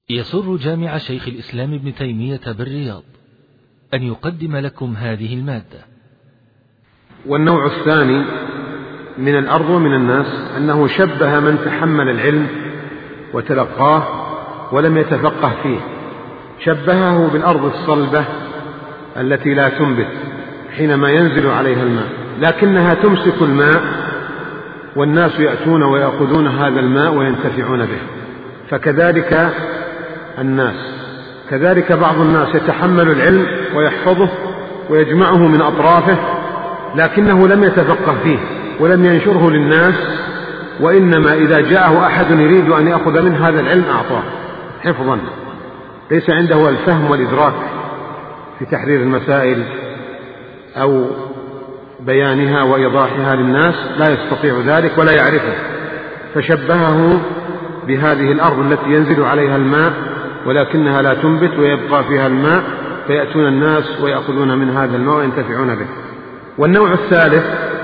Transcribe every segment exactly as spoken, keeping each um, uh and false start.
يسر جامع شيخ الإسلام ابن تيمية بالرياض أن يقدم لكم هذه المادة. والنوع الثاني من الأرض ومن الناس أنه شبه من تحمل العلم وتلقاه ولم يتفقه فيه، شبهه بالأرض الصلبة التي لا تنبت حينما ينزل عليها الماء، لكنها تمسك الماء والناس يأتون ويأخذون هذا الماء وينتفعون به. فكذلك الناس، كذلك بعض الناس يتحمل العلم ويحفظه ويجمعه من أطرافه، لكنه لم يتفقه فيه ولم ينشره للناس، وإنما إذا جاءه أحد يريد أن يأخذ من هذا العلم أعطاه حفظا، ليس عنده الفهم والإدراك في تحرير المسائل أو بيانها وإيضاحها للناس، لا يستطيع ذلك ولا يعرفه، فشبهه بهذه الأرض التي ينزل عليها الماء ولكنها لا تنبت ويبقى فيها الماء، فيأتون الناس ويأخذون من هذا الماء وينتفعون به. والنوع الثالث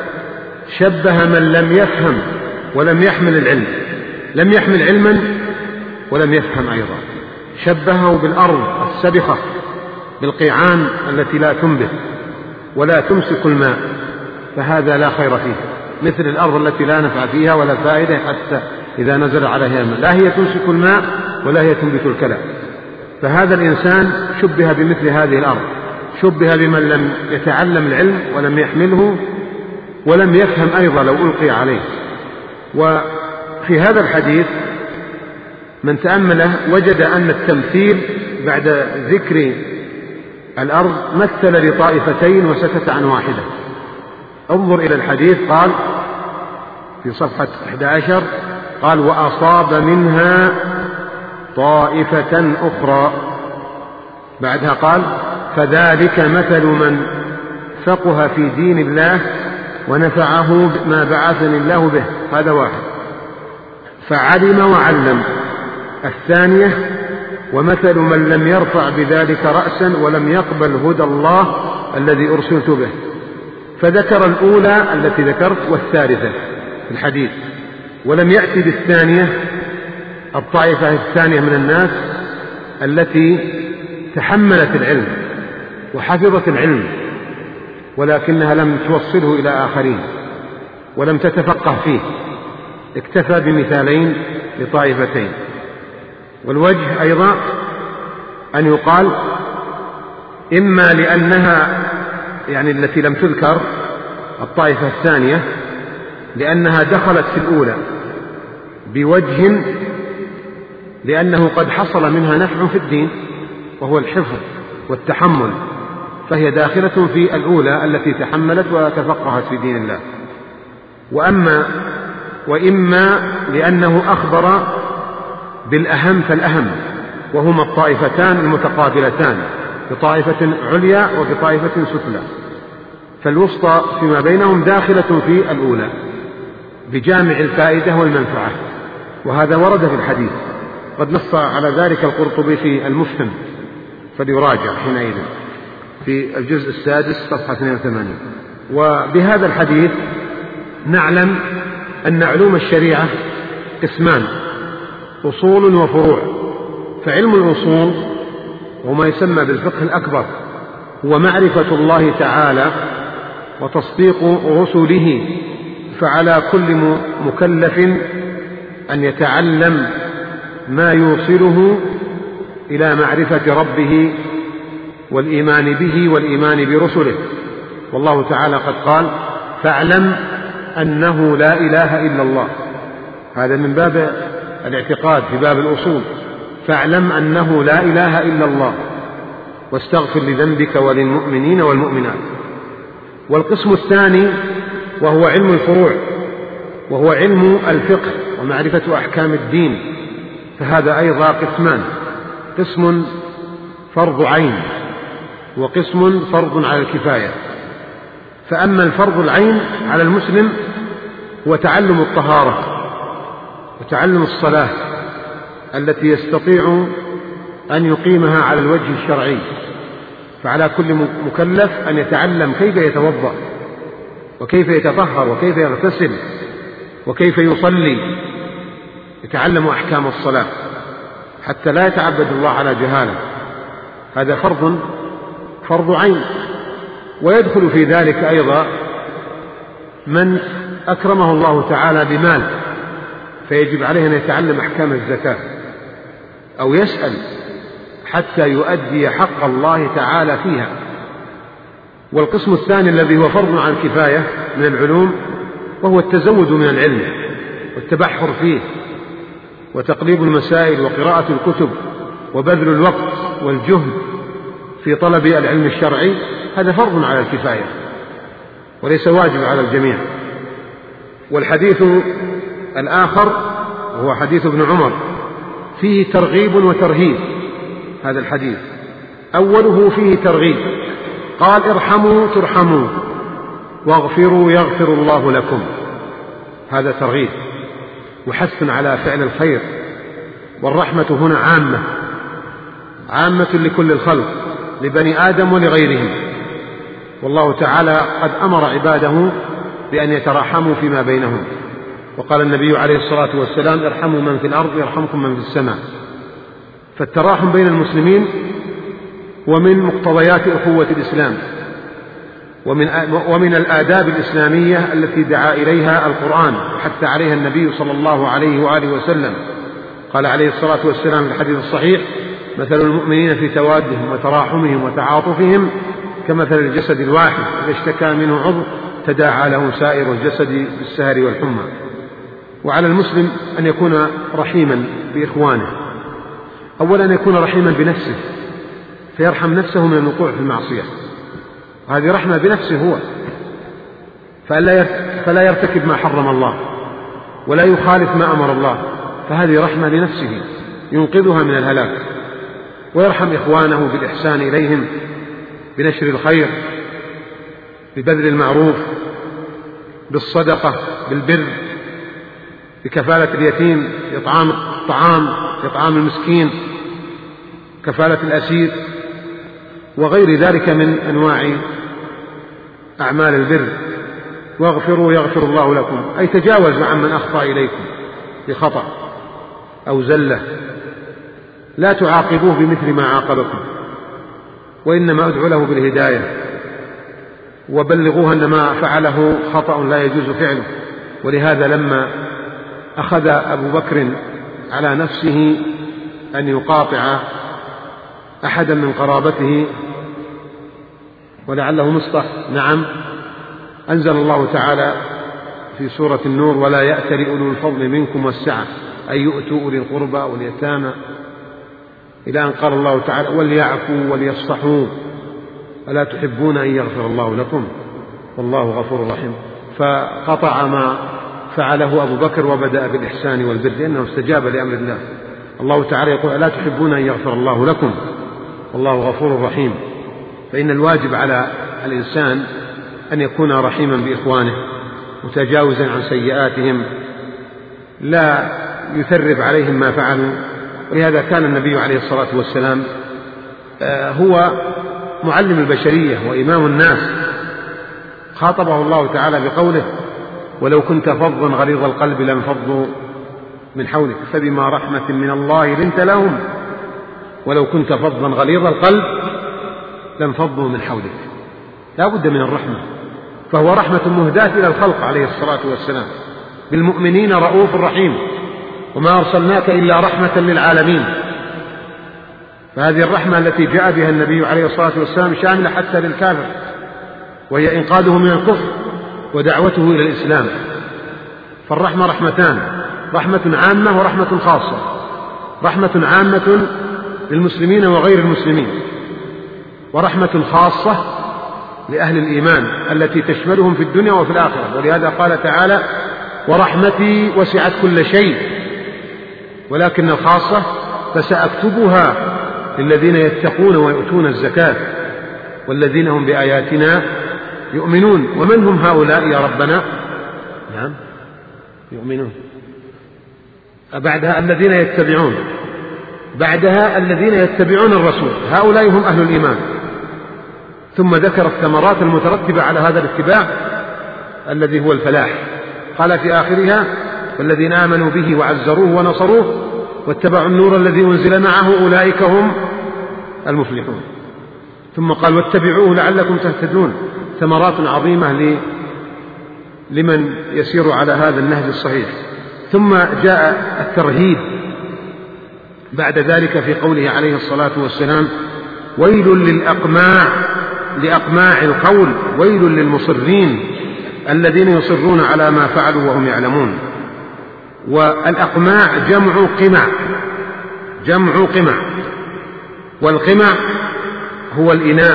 شبه من لم يفهم ولم يحمل العلم، لم يحمل علما ولم يفهم أيضا، شبهه بالأرض السبخة بالقيعان التي لا تنبت ولا تمسك الماء، فهذا لا خير فيه، مثل الأرض التي لا نفع فيها ولا فائدة حتى إذا نزل عليها الماء، لا هي تمسك الماء ولا هي تنبت الكلى. فهذا الإنسان شبه بمثل هذه الأرض، شبه بمن لم يتعلم العلم ولم يحمله ولم يفهم أيضا لو ألقي عليه. وفي هذا الحديث من تأمله وجد أن التمثيل بعد ذكر الأرض مثل لطائفتين وسكت عن واحدة. انظر إلى الحديث، قال في صفحة أحد عشر، قال وأصاب منها طائفة أخرى، بعدها قال فذلك مثل من فقه في دين الله ونفعه ما بعثني الله به، هذا واحد، فعلم وعلم. الثانية ومثل من لم يرفع بذلك رأسا ولم يقبل هدى الله الذي أرسلت به، فذكر الأولى التي ذكرت والثالثة في الحديث، ولم يأتي بالثانية الطائفة الثانية من الناس التي تحملت العلم وحفظت العلم ولكنها لم توصله إلى آخرين ولم تتفقه فيه، اكتفى بمثالين لطائفتين. والوجه أيضا أن يقال إما لأنها يعني التي لم تذكر الطائفة الثانية لأنها دخلت في الأولى بوجه لأنه قد حصل منها نفع في الدين وهو الحفظ والتحمل، فهي داخلة في الأولى التي تحملت وتفقهت في دين الله. وأما وإما لأنه أخبر بالأهم فالأهم، وهما الطائفتان المتقابلتان، بطائفة عليا وبطائفة سفلى، فالوسطى فيما بينهم داخلة في الأولى بجامع الفائدة والمنفعة، وهذا ورد في الحديث، قد نص على ذلك القرطبي في المفهم فليراجع حينئذ في الجزء السادس صفحة اثنين وثمانين. وبهذا الحديث نعلم أن علوم الشريعة قسمان، أصول وفروع. فعلم الأصول وما يسمى بالفقه الأكبر هو معرفة الله تعالى وتصديق رسله، فعلى كل مكلف أن يتعلم ما يوصله إلى معرفة ربه والإيمان به والإيمان برسله. والله تعالى قد قال فاعلم أنه لا إله إلا الله، هذا من باب الاعتقاد في باب الأصول، فاعلم أنه لا إله إلا الله واستغفر لذنبك وللمؤمنين والمؤمنات. والقسم الثاني وهو علم الفروع، وهو علم الفقه ومعرفة أحكام الدين، فهذا أيضا قسمان، قسم فرض عين وقسم فرض على الكفاية. فأما الفرض العين على المسلم هو تعلم الطهارة وتعلم الصلاة التي يستطيع أن يقيمها على الوجه الشرعي، فعلى كل مكلف أن يتعلم كيف يتوضأ وكيف يتطهر وكيف يغتسل وكيف يصلي، يتعلم أحكام الصلاة. حتى لا يتعبد الله على جهالة، هذا فرض فرض عين. ويدخل في ذلك أيضا من أكرمه الله تعالى بمال فيجب عليه أن يتعلم أحكام الزكاة أو يسأل حتى يؤدي حق الله تعالى فيها. والقسم الثاني الذي هو فرض عن كفاية من العلوم وهو التزود من العلم والتبحر فيه وتقليب المسائل وقراءة الكتب وبذل الوقت والجهد في طلب العلم الشرعي، هذا فرض على الكفاية وليس واجب على الجميع. والحديث الآخر وهو حديث ابن عمر فيه ترغيب وترهيب. هذا الحديث أوله فيه ترغيب، قال ارحموا ترحموا واغفروا يغفر الله لكم، هذا ترغيب وحث على فعل الخير. والرحمة هنا عامة عامة لكل الخلق لبني آدم ولغيرهم، والله تعالى قد أمر عباده بأن يتراحموا فيما بينهم، وقال النبي عليه الصلاة والسلام ارحموا من في الأرض يرحمكم من في السماء. فالتراحم بين المسلمين ومن مقتضيات أخوة الإسلام ومن ومن الآداب الإسلامية التي دعا إليها القرآن وحث عليها النبي صلى الله عليه وآله وسلم. قال عليه الصلاة والسلام في الحديث الصحيح مثل المؤمنين في توادهم وتراحمهم وتعاطفهم كمثل الجسد الواحد إذا اشتكى منه عضو تداعى له سائر الجسد بالسهر والحمى. وعلى المسلم أن يكون رحيما بإخوانه، أولا أن يكون رحيما بنفسه فيرحم نفسه من الوقوع في المعصية، هذه رحمة بنفسه هو، فلا يرتكب ما حرم الله ولا يخالف ما أمر الله، فهذه رحمة لنفسه ينقذها من الهلاك. ويرحم إخوانه بالإحسان إليهم بنشر الخير ببذل المعروف بالصدقة بالبر بكفالة اليتيم إطعام الطعام إطعام المسكين كفالة الأسير وغير ذلك من أنواع أعمال البر. واغفروا يغفر الله لكم، أي تجاوز عن من أخطأ إليكم بخطأ أو زلة، لا تعاقبوه بمثل ما عاقبكم، وإنما ادعوا له بالهداية وبلغوه أن ما فعله خطأ لا يجوز فعله. ولهذا لما أخذ أبو بكر على نفسه أن يقاطع أحدا من قرابته ولعله مصطح، نعم، أنزل الله تعالى في سورة النور ولا يأتل أولو الفضل منكم والسعة أن يؤتوا أولي القربى واليتامى، إلى أن قال الله تعالى وليعفوا وليصفحوا ألا تحبون أن يغفر الله لكم والله غفور رحيم. فقطع ما فعله أبو بكر وبدأ بالإحسان والبر لأنه استجاب لأمر الله. الله تعالى يقول ألا تحبون أن يغفر الله لكم والله غفور رحيم. فإن الواجب على الإنسان أن يكون رحيما بإخوانه متجاوزا عن سيئاتهم، لا يثرب عليهم ما فعلوا. ولهذا كان النبي عليه الصلاة والسلام هو معلم البشرية وإمام الناس، خاطبه الله تعالى بقوله ولو كنت فظا غليظ القلب لانفضوا من حولك فبما رحمة من الله لنت لهم ولو كنت فظا غليظ القلب لانفضوا من حولك. لا بد من الرحمة، فهو رحمة مهداة إلى الخلق عليه الصلاة والسلام، بالمؤمنين رؤوف رحيم وما أرسلناك إلا رحمة للعالمين. فهذه الرحمة التي جاء بها النبي عليه الصلاة والسلام شاملة حتى للكافر، وهي إنقاذه من الكفر ودعوته إلى الإسلام. فالرحمة رحمتان، رحمة عامة ورحمة خاصة. رحمة عامة للمسلمين وغير المسلمين، ورحمة خاصة لأهل الإيمان التي تشملهم في الدنيا وفي الآخرة. ولهذا قال تعالى ورحمتي وسعت كل شيء ولكن الخاصة فسأكتبها للذين يتقون ويؤتون الزكاة والذين هم بآياتنا يؤمنون. ومن هم هؤلاء يا ربنا؟ نعم يؤمنون. بعدها الذين يتبعون، بعدها الذين يتبعون الرسول، هؤلاء هم أهل الإيمان. ثم ذكر الثمرات المترتبة على هذا الاتباع الذي هو الفلاح. قال في آخرها والذين آمنوا به وعزروه ونصروه واتبعوا النور الذي أنزل معه أولئك هم المفلحون. ثم قال واتبعوه لعلكم تهتدون، ثمرات عظيمة لمن يسير على هذا النهج الصحيح. ثم جاء الترهيب بعد ذلك في قوله عليه الصلاة والسلام ويل للأقماع لأقماع القول ويل للمصرين الذين يصرون على ما فعلوا وهم يعلمون. والأقماع جمع قمع، جمع قمع، والقمع هو الإناء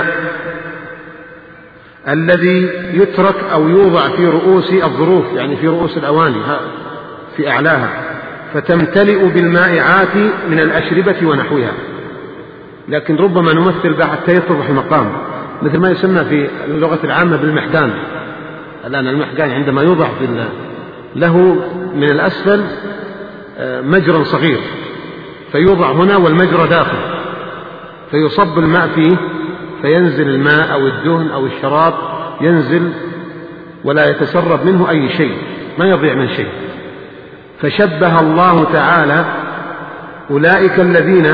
الذي يترك أو يوضع في رؤوس الظروف، يعني في رؤوس الأواني في أعلاها، فتمتلئ بالمائعات من الأشربة ونحوها. لكن ربما نمثل بها حتى يتضح المقام، مثل ما يسمى في اللغة العامة بالمحكان. الآن المحكان عندما يوضع في له من الأسفل مجرى صغير فيوضع هنا والمجرى داخل، فيصب الماء فيه فينزل الماء أو الدهن أو الشراب ينزل ولا يتسرب منه أي شيء، ما يضيع من شيء. فشبه الله تعالى أولئك الذين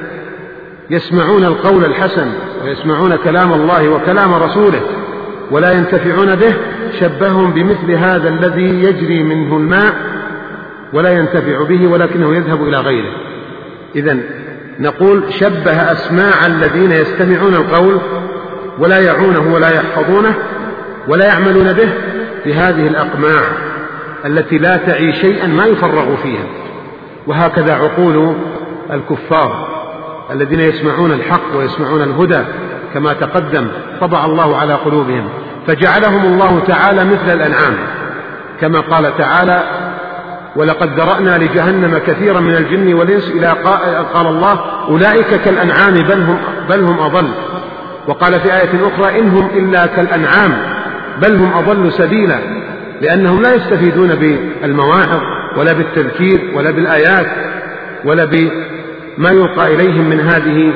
يسمعون القول الحسن ويسمعون كلام الله وكلام رسوله ولا ينتفعون به، شبههم بمثل هذا الذي يجري منه الماء ولا ينتفع به ولكنه يذهب إلى غيره. إذن نقول شبه أسماع الذين يستمعون القول ولا يعونه ولا يحفظونه ولا يعملون به في هذه الأقماع التي لا تعي شيئا ما يفرغ فيها. وهكذا عقول الكفار الذين يسمعون الحق ويسمعون الهدى كما تقدم طبع الله على قلوبهم فجعلهم الله تعالى مثل الأنعام، كما قال تعالى ولقد ذرأنا لجهنم كثيرا من الجن والإنس إلى قال الله أولئك كالأنعام بل هم, بل هم أضل. وقال في آية أخرى إنهم إلا كالأنعام بل هم أضل سبيلا، لأنهم لا يستفيدون بالمواعظ ولا بالتذكير ولا بالآيات ولا بما يلقى إليهم من هذه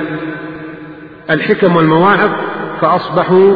الحكم والمواعظ، فأصبحوا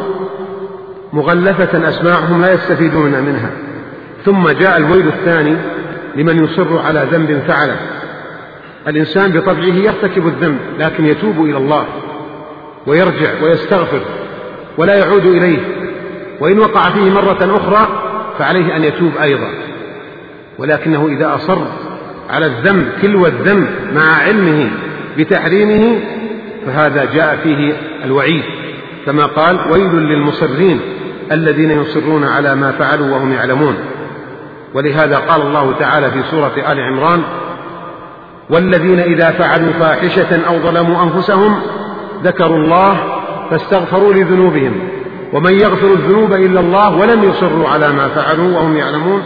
مغلفة أسماعهم لا يستفيدون منها. ثم جاء الويل الثاني لمن يصر على ذنب فعله. الإنسان بطبعه يرتكب الذنب لكن يتوب إلى الله ويرجع ويستغفر ولا يعود إليه، وإن وقع فيه مرة أخرى فعليه أن يتوب أيضا، ولكنه إذا أصر على الذنب تلو الذنب مع علمه بتحريمه فهذا جاء فيه الوعيد، كما قال ويل للمصرين الذين يصرون على ما فعلوا وهم يعلمون. ولهذا قال الله تعالى في سورة آل عمران والذين إذا فعلوا فاحشة أو ظلموا أنفسهم ذكروا الله فاستغفروا لذنوبهم ومن يغفر الذنوب إلا الله ولم يصروا على ما فعلوا وهم يعلمون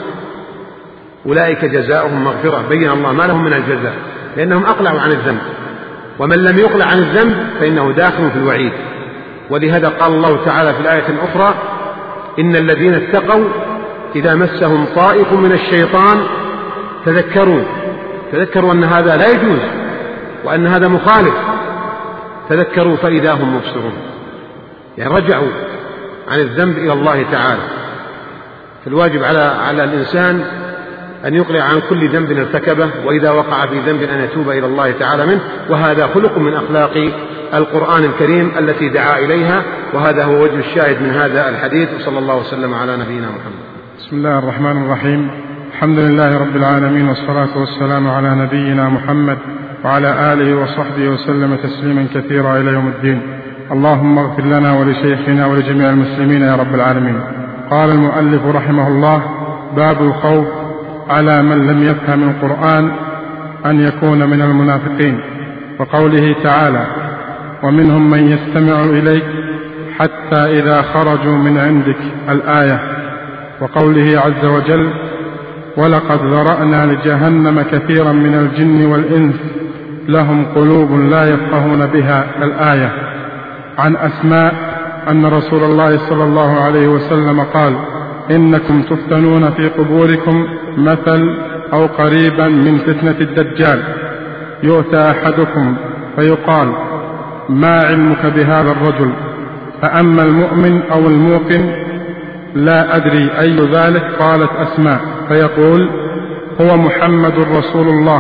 أولئك جزاؤهم مغفرة. بين الله ما لهم من الجزاء لأنهم أقلعوا عن الذنب، ومن لم يقلع عن الذنب فإنه داخل في الوعيد. ولهذا قال الله تعالى في الآية الأخرى إن الذين اتقوا إذا مسهم طائف من الشيطان تذكروا تذكروا أن هذا لا يجوز وأن هذا مخالف، تذكروا فإذا هم مبصرون، يعني رجعوا عن الذنب إلى الله تعالى. فالواجب على على الإنسان أن يقلع عن كل ذنب ارتكبه، وإذا وقع في ذنب أن يتوب إلى الله تعالى منه، وهذا خلق من أخلاق القرآن الكريم التي دعا إليها، وهذا هو وجه الشاهد من هذا الحديث. وصلى الله وسلم على نبينا محمد. بسم الله الرحمن الرحيم. الحمد لله رب العالمين، والصلاة والسلام على نبينا محمد وعلى آله وصحبه وسلم تسليما كثيرا إلى يوم الدين. اللهم اغفر لنا ولشيخنا ولجميع المسلمين يا رب العالمين. قال المؤلف رحمه الله: باب الخوف على من لم يفهم القرآن أن يكون من المنافقين، وقوله تعالى: ومنهم من يستمع إليك حتى إذا خرجوا من عندك، الآية، وقوله عز وجل: ولقد ذرأنا لجهنم كثيرا من الجن والإنس لهم قلوب لا يفقهون بها، الآية. عن أسماء أن رسول الله صلى الله عليه وسلم قال: إنكم تفتنون في قبوركم مثل أو قريبا من فتنة الدجال، يؤتى أحدكم فيقال: ما علمك بهذا الرجل؟ فأما المؤمن أو الموقن لا أدري أي ذلك، قالت أسماء، فيقول: هو محمد رسول الله.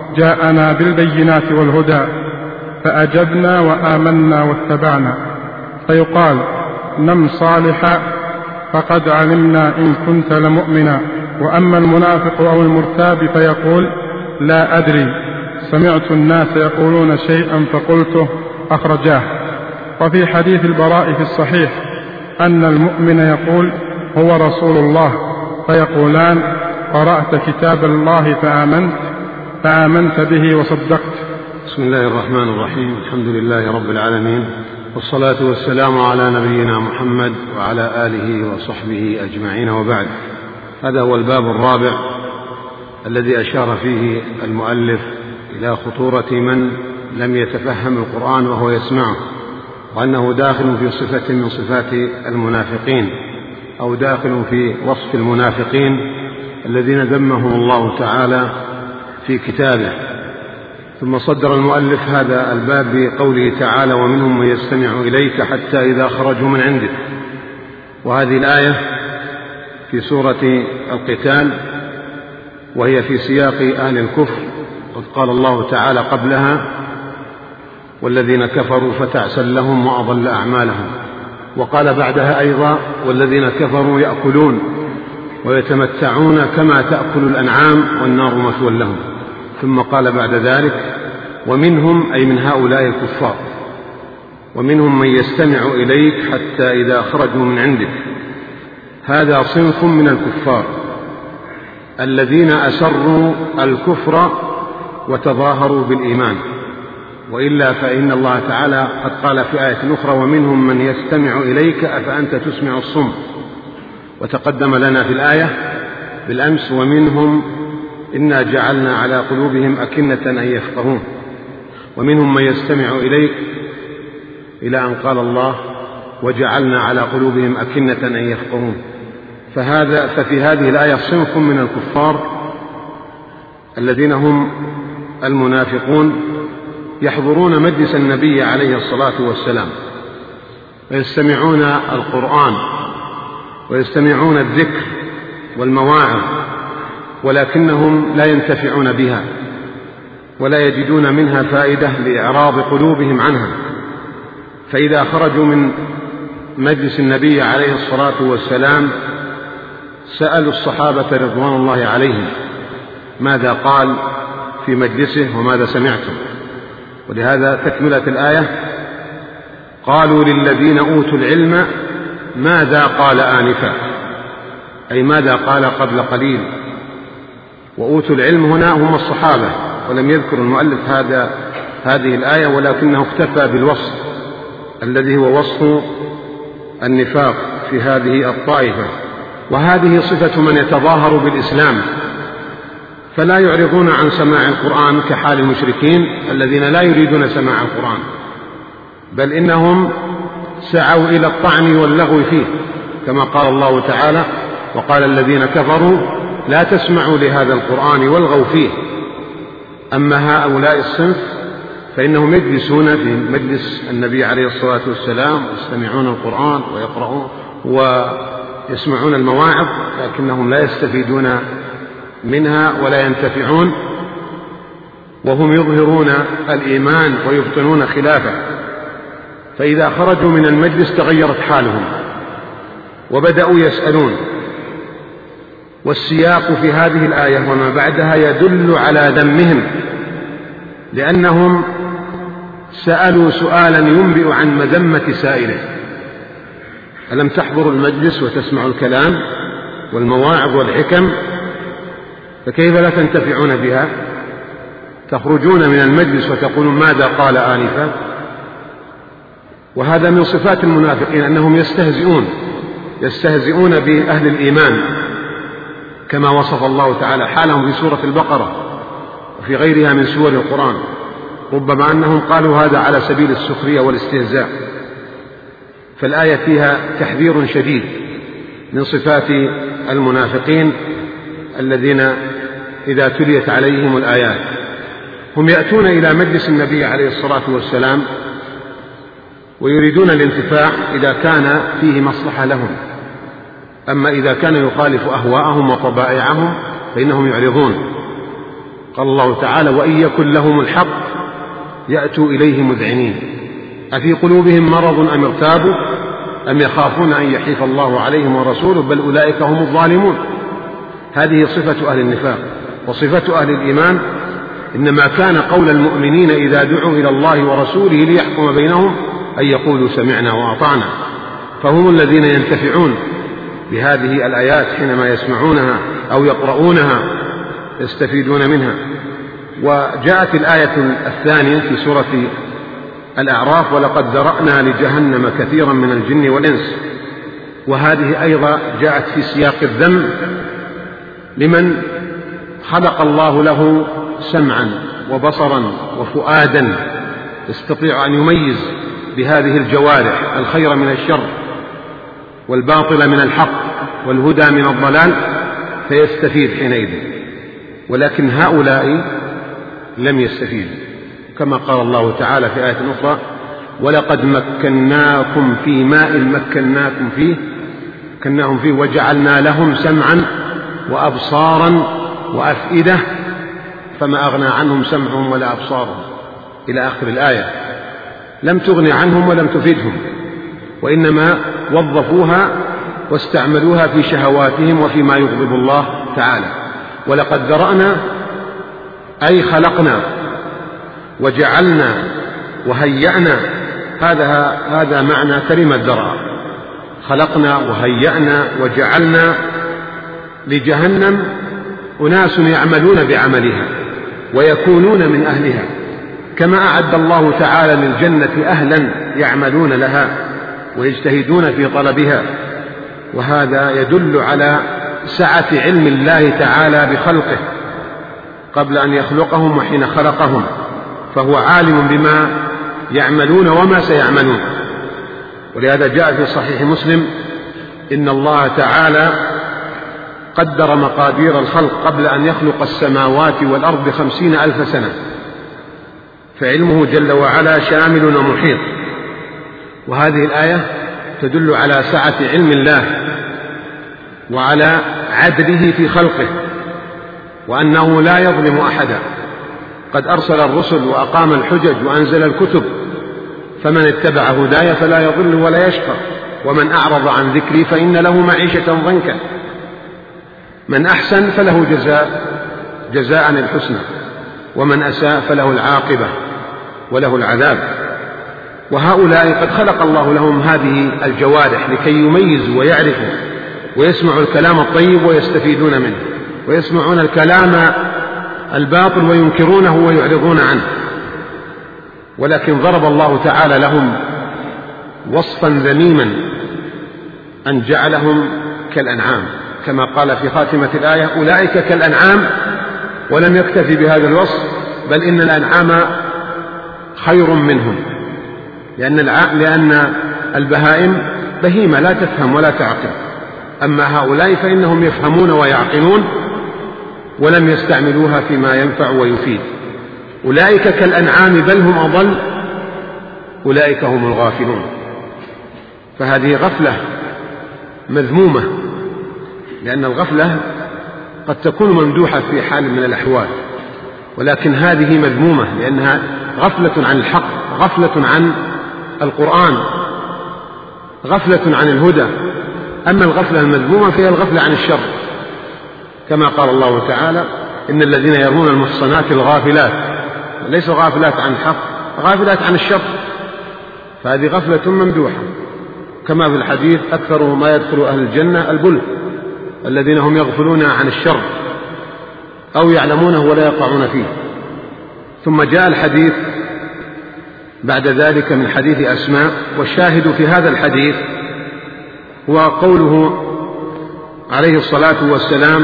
جاءنا بالبينات والهدى فأجبنا وآمنا واتبعنا، فيقال: نم صالحا فقد علمنا إن كنت لمؤمنا. وأما المنافق أو المرتاب فيقول: لا أدري، سمعت الناس يقولون شيئا فقلته، أخرجاه. وفي حديث البراء في الصحيح أن المؤمن يقول: هو رسول الله، فيقولان: قرأت كتاب الله فآمنت فآمنت به وصدقت. بسم الله الرحمن الرحيم. الحمد لله رب العالمين، والصلاة والسلام على نبينا محمد وعلى آله وصحبه أجمعين، وبعد. هذا هو الباب الرابع الذي أشار فيه المؤلف إلى خطورة من لم يتفهم القرآن وهو يسمعه، وأنه داخل في صفة من صفات المنافقين، أو داخل في وصف المنافقين الذين ذمهم الله تعالى في كتابه. ثم صدر المؤلف هذا الباب بقوله تعالى: ومنهم من يستمع إليك حتى إذا خرجوا من عندك. وهذه الآية في سورة القتال، وهي في سياق أهل الكفر، قد قال الله تعالى قبلها: والذين كفروا فتعسا لهم وأضل أعمالهم. وقال بعدها أيضا: والذين كفروا يأكلون ويتمتعون كما تأكل الأنعام والنار مثوى لهم. ثم قال بعد ذلك: ومنهم، أي من هؤلاء الكفار، ومنهم من يستمع إليك حتى إذا خرجوا من عندك. هذا صنف من الكفار الذين أسروا الكفر وتظاهروا بالإيمان، وإلا فإن الله تعالى قد قال في آية أخرى: ومنهم من يستمع إليك أفأنت تسمع الصم. وتقدم لنا في الآية بالأمس: ومنهم إنا جعلنا على قلوبهم أكنة أن يفقهون. ومنهم من يستمع إليك، إلى أن قال الله: وجعلنا على قلوبهم أكنة أن يفقهون. فهذا ففي هذه الآية صنف من الكفار الذين هم المنافقون، يحضرون مجلس النبي عليه الصلاة والسلام ويستمعون القرآن ويستمعون الذكر والمواعظ، ولكنهم لا ينتفعون بها ولا يجدون منها فائدة لإعراض قلوبهم عنها. فإذا خرجوا من مجلس النبي عليه الصلاة والسلام سألوا الصحابة رضوان الله عليهم ماذا قال في مجلسه وماذا سمعتم. ولهذا تكملة الآية: قالوا للذين أوتوا العلم ماذا قال آنفا، أي ماذا قال قبل قليل. وأوتوا العلم هنا هم الصحابة، ولم يذكر المؤلف هذا هذه الآية، ولكنه اكتفى بالوصف الذي هو وصف النفاق في هذه الطائفة. وهذه صفة من يتظاهر بالإسلام، فلا يعرضون عن سماع القرآن كحال المشركين الذين لا يريدون سماع القرآن، بل إنهم سعوا إلى الطعن واللغو فيه، كما قال الله تعالى: وقال الذين كفروا لا تسمعوا لهذا القرآن والغوا فيه. أما هؤلاء الصنف فإنهم يجلسون في مجلس النبي عليه الصلاة والسلام ويستمعون القرآن ويقرؤون ويسمعون المواعظ، لكنهم لا يستفيدون منها ولا ينتفعون، وهم يظهرون الإيمان ويبطنون خلافه. فإذا خرجوا من المجلس تغيرت حالهم وبدأوا يسألون. والسياق في هذه الآية وما بعدها يدل على ذمهم، لأنهم سألوا سؤالا ينبئ عن مذمة سائله: ألم تحضروا المجلس وتسمعوا الكلام والمواعظ والحكم؟ فكيف لا تنتفعون بها؟ تخرجون من المجلس وتقولون ماذا قال آنفا. وهذا من صفات المنافقين، أنهم يستهزئون يستهزئون بأهل الإيمان، كما وصف الله تعالى حالهم في سورة البقرة وفي غيرها من سور القرآن، ربما أنهم قالوا هذا على سبيل السخرية والاستهزاء. فالآية فيها تحذير شديد من صفات المنافقين الذين إذا تليت عليهم الآيات هم يأتون إلى مجلس النبي عليه الصلاة والسلام ويريدون الانتفاع إذا كان فيه مصلحة لهم، أما إذا كان يخالف أهواءهم وطبائعهم فإنهم يعرضون. قال الله تعالى: وإن يكن لهم الحق يأتوا إليه مذعنين أفي قلوبهم مرض أم ارتابوا أم يخافون أن يحيف الله عليهم ورسوله بل أولئك هم الظالمون. هذه صفة أهل النفاق. وصفة أهل الإيمان إنما كان قول المؤمنين إذا دعوا إلى الله ورسوله ليحكم بينهم أن يقولوا سمعنا وأطعنا، فهم الذين ينتفعون بهذه الآيات حينما يسمعونها أو يقرؤونها يستفيدون منها. وجاءت الآية الثانية في سورة الأعراف: ولقد ذرأنا لجهنم كثيرا من الجن والإنس، وهذه أيضا جاءت في سياق الذم لمن خلق الله له سمعا وبصرا وفؤادا يستطيع أن يميز بهذه الجوارح الخير من الشر والباطل من الحق والهدى من الضلال فيستفيد حينئذ، ولكن هؤلاء لم يستفيدوا، كما قال الله تعالى في آية أخرى: ولقد مكناكم في ماء مكناكم فيه مكناهم فيه وجعلنا لهم سمعا وأبصارا وأفئدة فما أغنى عنهم سمعهم ولا أبصارهم إلى آخر الآية. لم تغن عنهم ولم تفيدهم، وإنما وظفوها واستعملوها في شهواتهم وفيما يغضب الله تعالى. ولقد ذرأنا أي خلقنا وجعلنا وهيأنا، هذا هذا معنى كلمة ذرأ. خلقنا وهيأنا وجعلنا لجهنم أناس يعملون بعملها ويكونون من أهلها، كما أعد الله تعالى للجنة أهلا يعملون لها ويجتهدون في طلبها. وهذا يدل على سعة علم الله تعالى بخلقه قبل أن يخلقهم وحين خلقهم، فهو عالم بما يعملون وما سيعملون. ولهذا جاء في صحيح مسلم: إن الله تعالى قدر مقادير الخلق قبل أن يخلق السماوات والأرض بخمسين ألف سنة، فعلمه جل وعلا شامل ومحيط. وهذه الآية تدل على سعة علم الله وعلى عدله في خلقه، وأنه لا يظلم أحدا. قد أرسل الرسل وأقام الحجج وأنزل الكتب، فمن اتبع هداي فلا يضل ولا يشقى، ومن أعرض عن ذكري فإن له معيشة ضنكا. من أحسن فله جزاء جزاء الحسنى، ومن أساء فله العاقبة وله العذاب. وهؤلاء قد خلق الله لهم هذه الجوارح لكي يميزوا ويعرفوا ويسمعوا الكلام الطيب ويستفيدون منه، ويسمعون الكلام الباطل وينكرونه ويعرضون عنه. ولكن ضرب الله تعالى لهم وصفا ذميما أن جعلهم كالأنعام، كما قال في خاتمة الآية: أولئك كالأنعام. ولم يكتفي بهذا الوصف، بل إن الأنعام خير منهم، لأن لأن البهائم بهيمة لا تفهم ولا تعقل، أما هؤلاء فإنهم يفهمون ويعقلون ولم يستعملوها فيما ينفع ويفيد. أولئك كالأنعام بل هم أضل، أولئك هم الغافلون. فهذه غفلة مذمومة، لأن الغفلة قد تكون ممدوحة في حال من الأحوال، ولكن هذه مذمومة لأنها غفلة عن الحق، غفلة عن القرآن، غفلة عن الهدى. أما الغفلة المذمومة فهي الغفلة عن الشر، كما قال الله تعالى: إن الذين يرمون المحصنات الغافلات، ليس غافلات عن الحق، غافلات عن الشر، فهذه غفلة ممدوحة. كما في الحديث: أكثر ما يدخل أهل الجنة البلة، الذين هم يغفلون عن الشر أو يعلمونه ولا يقعون فيه. ثم جاء الحديث بعد ذلك من حديث أسماء، والشاهد في هذا الحديث هو قوله عليه الصلاة والسلام: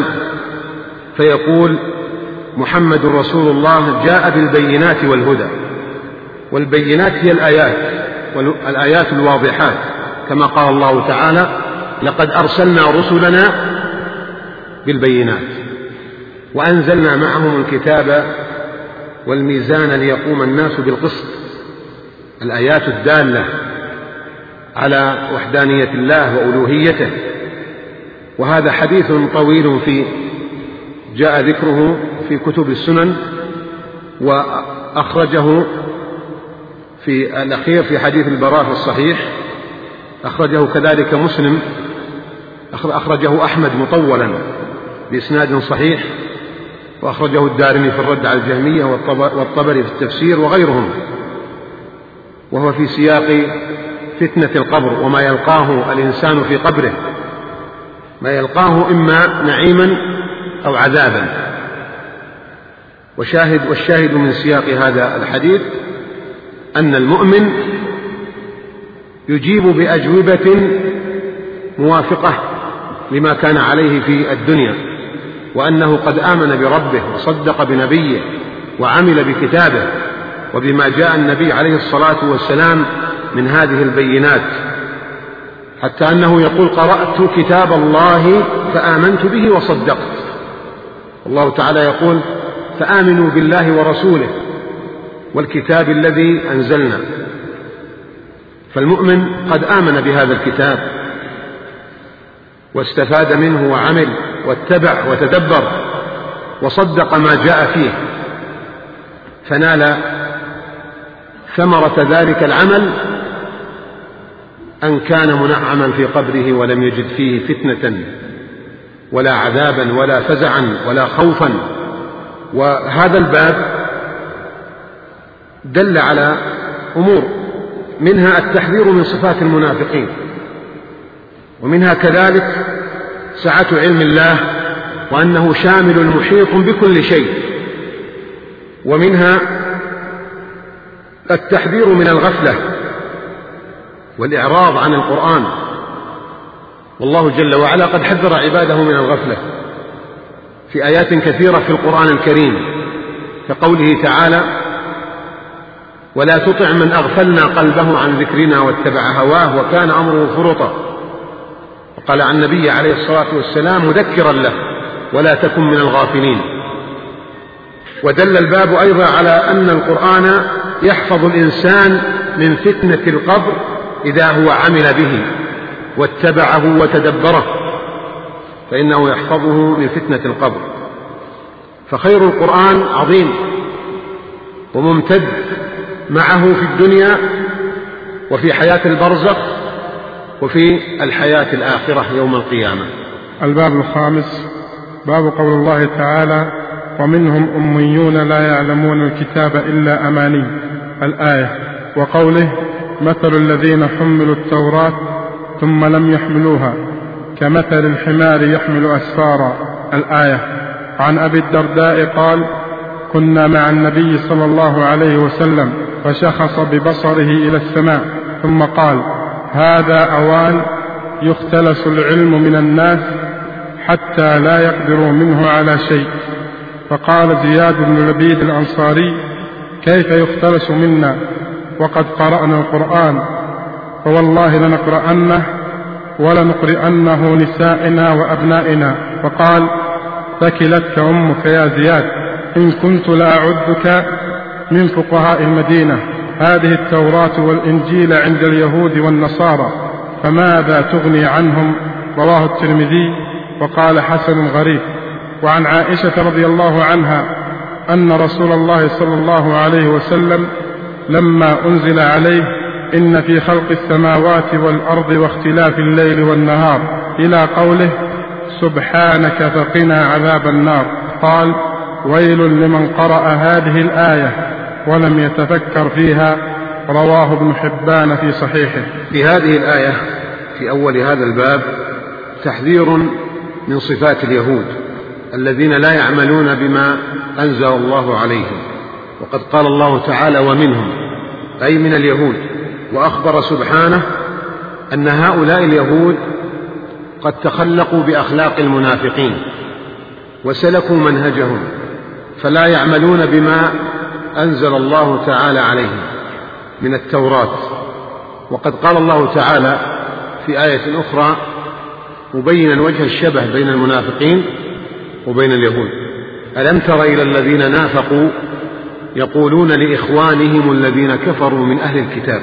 فيقول محمد رسول الله جاء بالبينات والهدى. والبينات هي الآيات، والآيات الواضحات، كما قال الله تعالى: لقد أرسلنا رسلنا بالبينات وأنزلنا معهم الكتاب والميزان ليقوم الناس بالقسط. الآيات الدالة على وحدانية الله وألوهيته. وهذا حديث طويل في جاء ذكره في كتب السنن، وأخرجه في الأخير في حديث البراء في الصحيح، أخرجه كذلك مسلم، أخرجه أحمد مطولا بإسناد صحيح، وأخرجه الدارمي في الرد على الجهمية والطبري في التفسير وغيرهم، وهو في سياق فتنة القبر وما يلقاه الإنسان في قبره، ما يلقاه إما نعيما أو عذابا. وشاهد والشاهد من سياق هذا الحديث أن المؤمن يجيب بأجوبة موافقة لما كان عليه في الدنيا، وأنه قد آمن بربه وصدق بنبيه وعمل بكتابه وبما جاء النبي عليه الصلاة والسلام من هذه البينات، حتى أنه يقول: قرأت كتاب الله فآمنت به وصدقت. الله تعالى يقول: فآمنوا بالله ورسوله والكتاب الذي أنزلنا. فالمؤمن قد آمن بهذا الكتاب واستفاد منه وعمل واتبع وتدبر وصدق ما جاء فيه، فنال ثمرة ذلك العمل أن كان منعما في قبره ولم يجد فيه فتنة ولا عذابا ولا فزعا ولا خوفا. وهذا الباب دل على أمور، منها التحذير من صفات المنافقين، ومنها كذلك سعة علم الله وأنه شامل محيط بكل شيء، ومنها التحذير من الغفلة والإعراض عن القرآن، والله جل وعلا قد حذر عباده من الغفلة في آيات كثيرة في القرآن الكريم، كقوله تعالى: ولا تطع من أغفلنا قلبه عن ذكرنا واتبع هواه وكان أمره فرطا. وقال عن النبي عليه الصلاة والسلام مذكرا له: ولا تكن من الغافلين. ودل الباب أيضا على أن القرآن يحفظ الإنسان من فتنة القبر إذا هو عمل به واتبعه وتدبره، فإنه يحفظه من فتنة القبر. فخير القرآن عظيم وممتد معه في الدنيا وفي حياة البرزخ وفي الحياة الآخرة يوم القيامة. الباب الخامس: باب قول الله تعالى: ومنهم أميون لا يعلمون الكتاب إلا أماني، الآية. وقوله: مثل الذين حملوا التوراة ثم لم يحملوها كمثل الحمار يحمل أسفارا، الآية. عن أبي الدرداء قال: كنا مع النبي صلى الله عليه وسلم فشخص ببصره إلى السماء ثم قال: هذا أوان يختلس العلم من الناس حتى لا يقدروا منه على شيء. فقال زياد بن لبيد الأنصاري: كيف يختلس منا وقد قرأنا القرآن؟ فوالله لنقرأنه ولنقرأنه نسائنا وأبنائنا. فقال: ثكلتك أمك يا زياد، إن كنت لأعدك من فقهاء المدينة. هذه التوراة والإنجيل عند اليهود والنصارى، فماذا تغني عنهم؟ رواه الترمذي وقال: حسن غريب. وعن عائشة رضي الله عنها أن رسول الله صلى الله عليه وسلم لما أنزل عليه: إن في خلق السماوات والأرض واختلاف الليل والنهار إلى قوله: سبحانك فقنا عذاب النار، قال: ويل لمن قرأ هذه الآية ولم يتفكر فيها. رواه ابن حبان في صحيحه. في هذه الآية في أول هذا الباب تحذير من صفات اليهود الذين لا يعملون بما أنزل الله عليهم. وقد قال الله تعالى: ومنهم، أي من اليهود. وأخبر سبحانه أن هؤلاء اليهود قد تخلقوا بأخلاق المنافقين وسلكوا منهجهم، فلا يعملون بما أنزل الله تعالى عليهم من التوراة. وقد قال الله تعالى في آية أخرى مبينا وجه الشبه بين المنافقين وبين اليهود: ألم تر إلى الذين نافقوا يقولون لإخوانهم الذين كفروا من أهل الكتاب.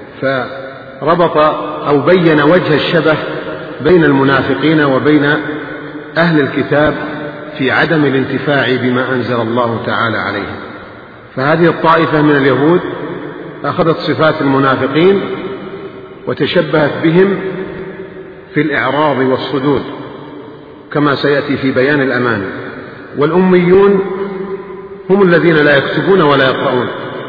فربط أو بين وجه الشبه بين المنافقين وبين أهل الكتاب في عدم الانتفاع بما أنزل الله تعالى عليهم. فهذه الطائفة من اليهود أخذت صفات المنافقين وتشبهت بهم في الإعراض والصدود كما سيأتي في بيان الأماني. والأميون هم الذين لا يكتبون ولا يقرؤون.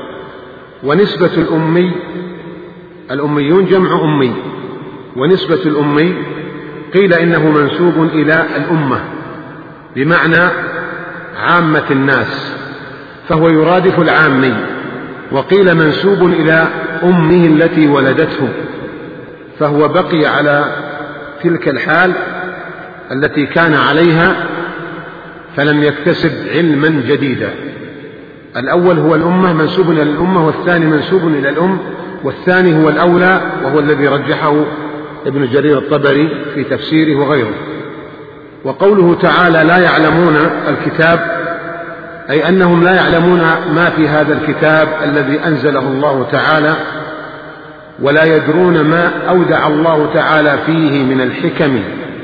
ونسبة الأمي، الأميون جمع أمي، ونسبة الأمي قيل إنه منسوب إلى الأمة بمعنى عامة الناس، فهو يرادف العامي. وقيل منسوب إلى أمه التي ولدته، فهو بقي على تلك الحال التي كان عليها فلم يكتسب علما جديدا. الأول هو الأمة منسوب إلى الأمة، والثاني منسوب إلى الأم، والثاني هو الأولى وهو الذي رجحه ابن جرير الطبري في تفسيره وغيره. وقوله تعالى لا يعلمون الكتاب، أي أنهم لا يعلمون ما في هذا الكتاب الذي أنزله الله تعالى، ولا يدرون ما أودع الله تعالى فيه من الحكم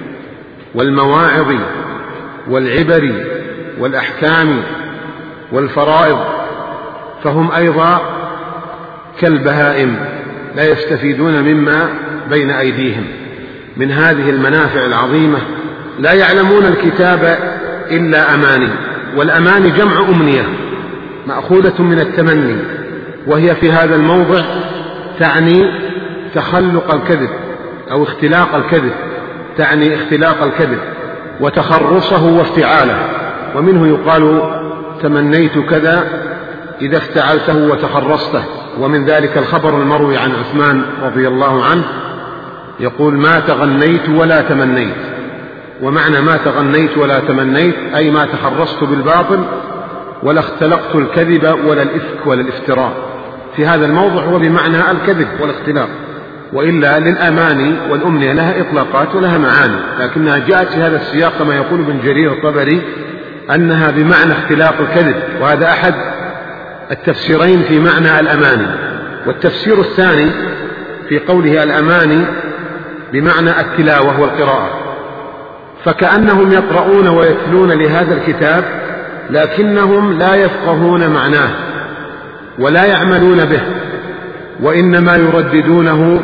والمواعظ والعبر والأحكام والفرائض، فهم أيضا كالبهائم لا يستفيدون مما بين أيديهم من هذه المنافع العظيمة. لا يعلمون الكتاب إلا أماني، والأماني جمع أمنية مأخوذة من التمني، وهي في هذا الموضع تعني تخلق الكذب أو اختلاق الكذب، تعني اختلاق الكذب وتخرصه وافتعاله. ومنه يقال تمنيت كذا إذا افتعلته وتخرصته. ومن ذلك الخبر المروي عن عثمان رضي الله عنه يقول ما تغنيت ولا تمنيت. ومعنى ما تغنيت ولا تمنيت أي ما تخرصت بالباطل ولا اختلقت الكذب ولا الإفك ولا الافتراء. في هذا الموضع هو بمعنى الكذب والاختلاق، وإلا للأماني والأمنية لها إطلاقات ولها معاني، لكنها جاءت في هذا السياق كما يقول ابن جرير الطبري أنها بمعنى اختلاق الكذب، وهذا أحد التفسيرين في معنى الأماني. والتفسير الثاني في قوله الأماني بمعنى التلاوة والقراءة، فكأنهم يقرؤون ويتلون لهذا الكتاب لكنهم لا يفقهون معناه ولا يعملون به، وإنما يرددونه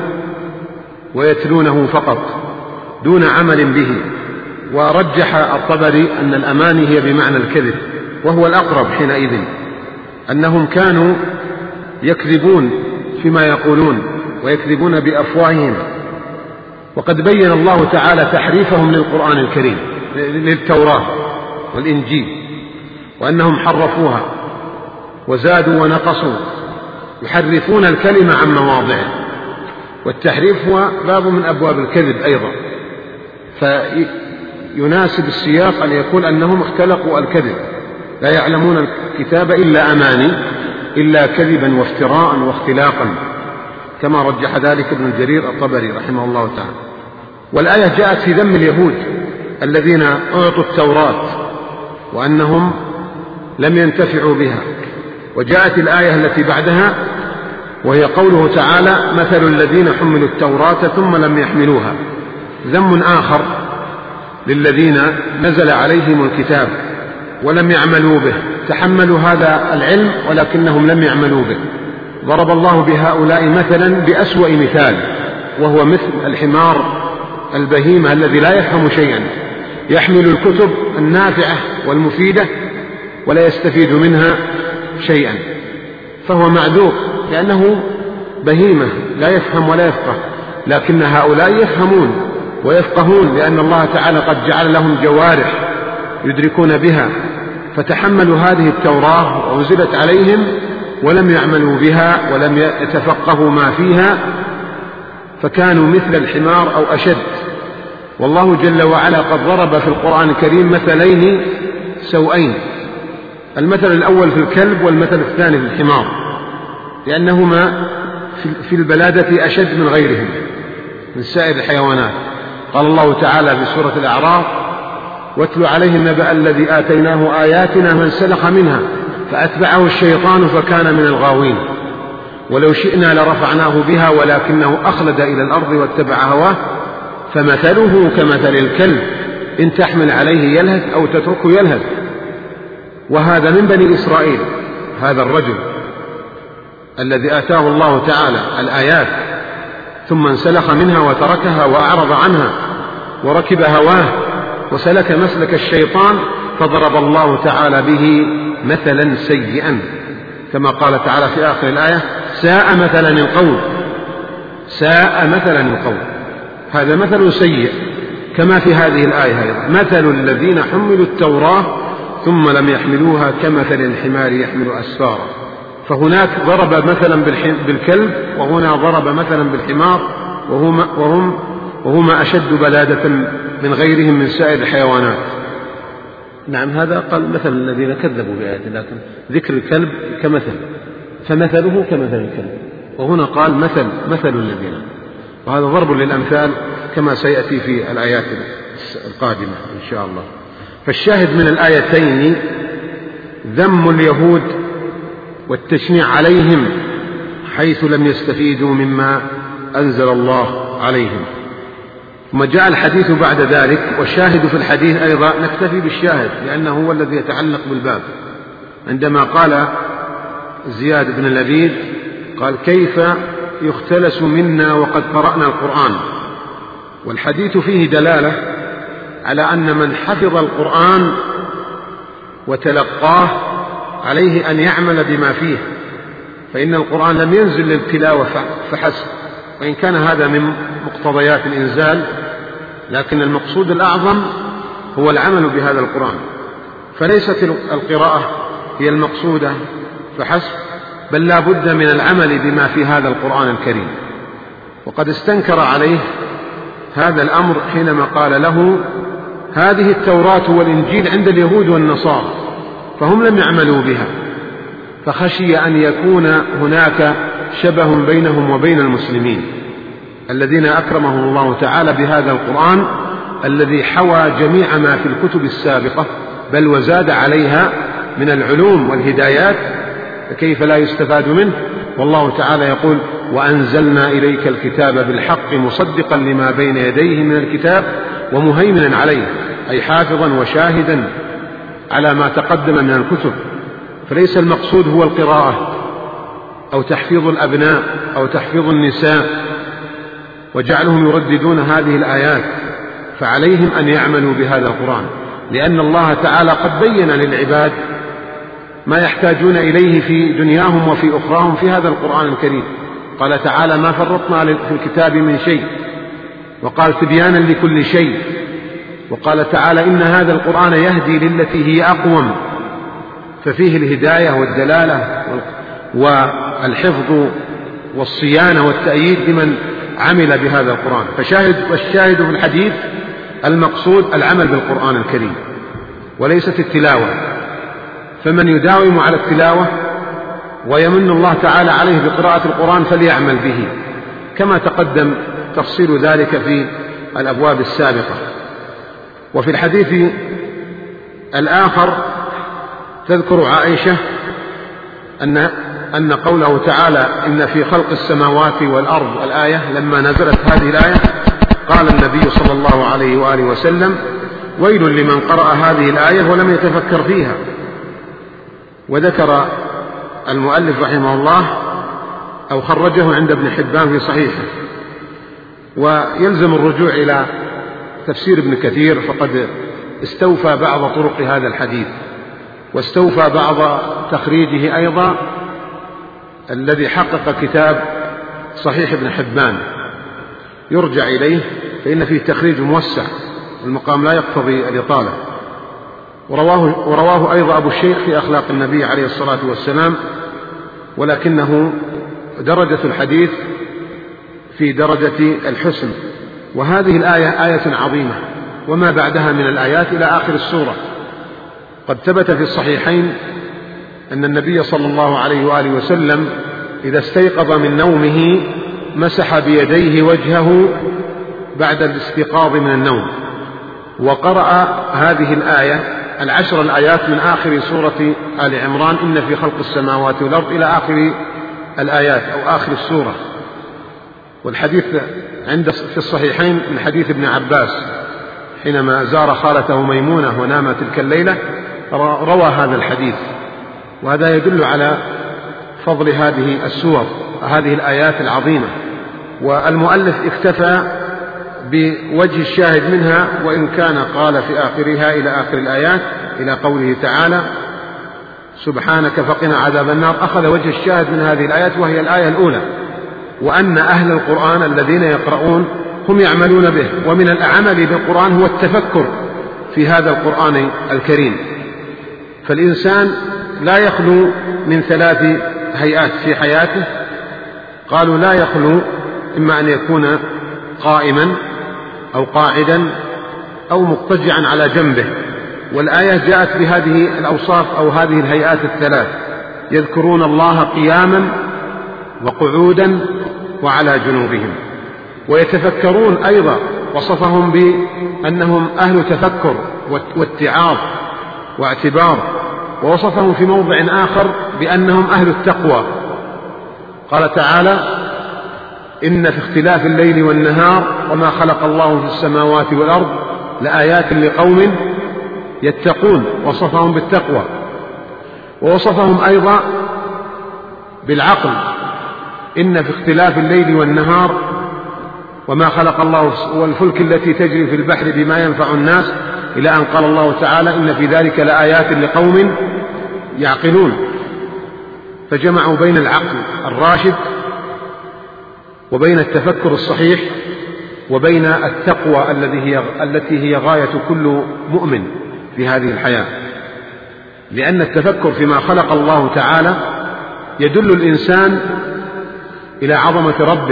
ويتلونه فقط دون عمل به. ورجح الطبري أن الأماني هي بمعنى الكذب، وهو الأقرب حينئذ، أنهم كانوا يكذبون فيما يقولون ويكذبون بأفواههم. وقد بين الله تعالى تحريفهم للقرآن الكريم للتوراة والإنجيل، وأنهم حرفوها وزادوا ونقصوا، يحرفون الكلمة عن مواضعه. والتحريف هو باب من أبواب الكذب أيضا، فيناسب السياق أن يقول أنهم اختلقوا الكذب. لا يعلمون الكتاب إلا أماني، إلا كذبا وافتراء واختلاقا، كما رجح ذلك ابن جرير الطبري رحمه الله تعالى. والآية جاءت في ذم اليهود الذين أعطوا التوراة وأنهم لم ينتفعوا بها. وجاءت الآية التي بعدها وهي قوله تعالى مثل الذين حملوا التوراة ثم لم يحملوها، ذم آخر للذين نزل عليهم الكتاب ولم يعملوا به، تحملوا هذا العلم ولكنهم لم يعملوا به. ضرب الله بهؤلاء مثلا بأسوأ مثال، وهو مثل الحمار البهيمة الذي لا يفهم شيئا، يحمل الكتب النافعة والمفيدة ولا يستفيد منها شيئا، فهو معذور لأنه بهيمة لا يفهم ولا يفقه. لكن هؤلاء يفهمون ويفقهون، لأن الله تعالى قد جعل لهم جوارح يدركون بها، فتحملوا هذه التوراة وأنزلت عليهم ولم يعملوا بها ولم يتفقهوا ما فيها، فكانوا مثل الحمار أو أشد. والله جل وعلا قد ضرب في القرآن الكريم مثلين سوءين، المثل الأول في الكلب والمثل الثاني في الحمار، لأنهما في البلادة أشد من غيرهم من سائر الحيوانات. قال الله تعالى في سورة الأعراف واتل عليهم نبأ الذي آتيناه آياتنا فانسلخ منها فأتبعه الشيطان فكان من الغاوين ولو شئنا لرفعناه بها ولكنه أخلد إلى الأرض واتبع هواه فمثله كمثل الكلب إن تحمل عليه يلهث أو تتركه يلهث. وهذا من بني إسرائيل، هذا الرجل الذي آتاه الله تعالى الآيات ثم انسلخ منها وتركها وأعرض عنها وركب هواه وسلك مسلك الشيطان، فضرب الله تعالى به مثلا سيئا، كما قال تعالى في آخر الآية: ساء مثلا القول، ساء مثلا القول. هذا مثل سيء، كما في هذه الآية أيضا: مثل الذين حملوا التوراة ثم لم يحملوها كمثل الحمار يحمل أسفارا. فهناك ضرب مثلا بالكلب، وهنا ضرب مثلا بالحمار، وهما, وهم وهما أشد بلادة من غيرهم من سائر الحيوانات. نعم، هذا قال مثل الذين كذبوا بآياتنا، لكن ذكر الكلب كمثل، فمثله كمثل الكلب، وهنا قال مثل مثل الذين، وهذا ضرب للأمثال كما سيأتي في الآيات القادمة إن شاء الله. فالشاهد من الآيتين ذم اليهود والتشنيع عليهم حيث لم يستفيدوا مما أنزل الله عليهم. ثم جاء الحديث بعد ذلك، والشاهد في الحديث أيضا نكتفي بالشاهد لأنه هو الذي يتعلق بالباب، عندما قال زياد بن لبيد قال: كيف يختلس منا وقد قرأنا القرآن. والحديث فيه دلالة على أن من حفظ القرآن وتلقاه عليه أن يعمل بما فيه، فإن القرآن لم ينزل للتلاوة فحسب، وإن كان هذا من مقتضيات الإنزال، لكن المقصود الأعظم هو العمل بهذا القرآن. فليست القراءة هي المقصودة فحسب، بل لا بد من العمل بما في هذا القرآن الكريم. وقد استنكر عليه هذا الأمر حينما قال له: هذه التوراة والإنجيل عند اليهود والنصارى، فهم لم يعملوا بها، فخشي أن يكون هناك شبه بينهم وبين المسلمين الذين أكرمهم الله تعالى بهذا القرآن الذي حوى جميع ما في الكتب السابقة، بل وزاد عليها من العلوم والهدايات، فكيف لا يستفاد منه؟ والله تعالى يقول: وأنزلنا إليك الكتاب بالحق مصدقا لما بين يديه من الكتاب ومهيمنا عليه، أي حافظا وشاهدا على ما تقدم من الكتب. فليس المقصود هو القراءة أو تحفيظ الأبناء أو تحفيظ النساء وجعلهم يرددون هذه الآيات، فعليهم أن يعملوا بهذا القرآن، لأن الله تعالى قد بين للعباد ما يحتاجون إليه في دنياهم وفي أخراهم في هذا القرآن الكريم. قال تعالى: ما فرطنا في الكتاب من شيء، وقال: تبيانا لكل شيء، وقال تعالى: إن هذا القرآن يهدي للتي هي أقوم، ففيه الهداية والدلالة والحفظ والصيانة والتأييد لمن عمل بهذا القرآن. فشاهد والشاهد في الحديث المقصود العمل بالقرآن الكريم وليست التلاوة. فمن يداوم على التلاوة ويمن الله تعالى عليه بقراءة القرآن فليعمل به، كما تقدم تفصيل ذلك في الأبواب السابقة. وفي الحديث الآخر تذكر عائشة أن أن قوله تعالى: إن في خلق السماوات والأرض الآية، لما نزلت هذه الآية قال النبي صلى الله عليه وآله وسلم: ويل لمن قرأ هذه الآية ولم يتفكر فيها. وذكر المؤلف رحمه الله أو خرجه عند ابن حبان في صحيحه. ويلزم الرجوع إلى تفسير ابن كثير، فقد استوفى بعض طرق هذا الحديث، واستوفى بعض تخريجه أيضا الذي حقق كتاب صحيح ابن حبان، يرجع إليه، فإن فيه تخريج موسع، المقام لا يقتضي الإطالة. ورواه, ورواه أيضا أبو الشيخ في أخلاق النبي عليه الصلاة والسلام، ولكنه درجة الحديث في درجة الحسن. وهذه الآية آية عظيمة، وما بعدها من الآيات إلى آخر السورة. قد ثبت في الصحيحين أن النبي صلى الله عليه وآله وسلم إذا استيقظ من نومه مسح بيديه وجهه بعد الاستيقاظ من النوم، وقرأ هذه الآية العشر الآيات من آخر سورة آل عمران: إن في خلق السماوات والأرض، إلى آخر الآيات أو آخر السورة. والحديث عند في الصحيحين من حديث ابن عباس حينما زار خالته ميمونة ونام تلك الليلة روى هذا الحديث، وهذا يدل على فضل هذه السور هذه الآيات العظيمة. والمؤلف اكتفى بوجه الشاهد منها، وإن كان قال في آخرها إلى آخر الآيات إلى قوله تعالى سبحانك فقنا عذاب النار، أخذ وجه الشاهد من هذه الآيات وهي الآية الأولى، وأن أهل القرآن الذين يقرؤون هم يعملون به. ومن العمل بالقرآن هو التفكر في هذا القرآن الكريم. فالإنسان لا يخلو من ثلاث هيئات في حياته، قالوا لا يخلو إما أن يكون قائما أو قاعدا أو مضطجعا على جنبه، والآية جاءت بهذه الأوصاف أو هذه الهيئات الثلاث: يذكرون الله قياما وقعودا وعلى جنوبهم. ويتفكرون أيضا، وصفهم بأنهم أهل تفكر واتعاظ واعتبار، ووصفهم في موضع آخر بأنهم أهل التقوى. قال تعالى إن في اختلاف الليل والنهار وما خلق الله في السماوات والأرض لآيات لقوم يتقون، وصفهم بالتقوى. ووصفهم أيضا بالعقل، إن في اختلاف الليل والنهار وما خلق الله والفلك التي تجري في البحر بما ينفع الناس، إلى أن قال الله تعالى إن في ذلك لآيات لقوم يعقلون. فجمعوا بين العقل الراشد وبين التفكر الصحيح وبين التقوى التي هي غاية كل مؤمن في هذه الحياة، لأن التفكر فيما خلق الله تعالى يدل الإنسان إلى عظمة ربه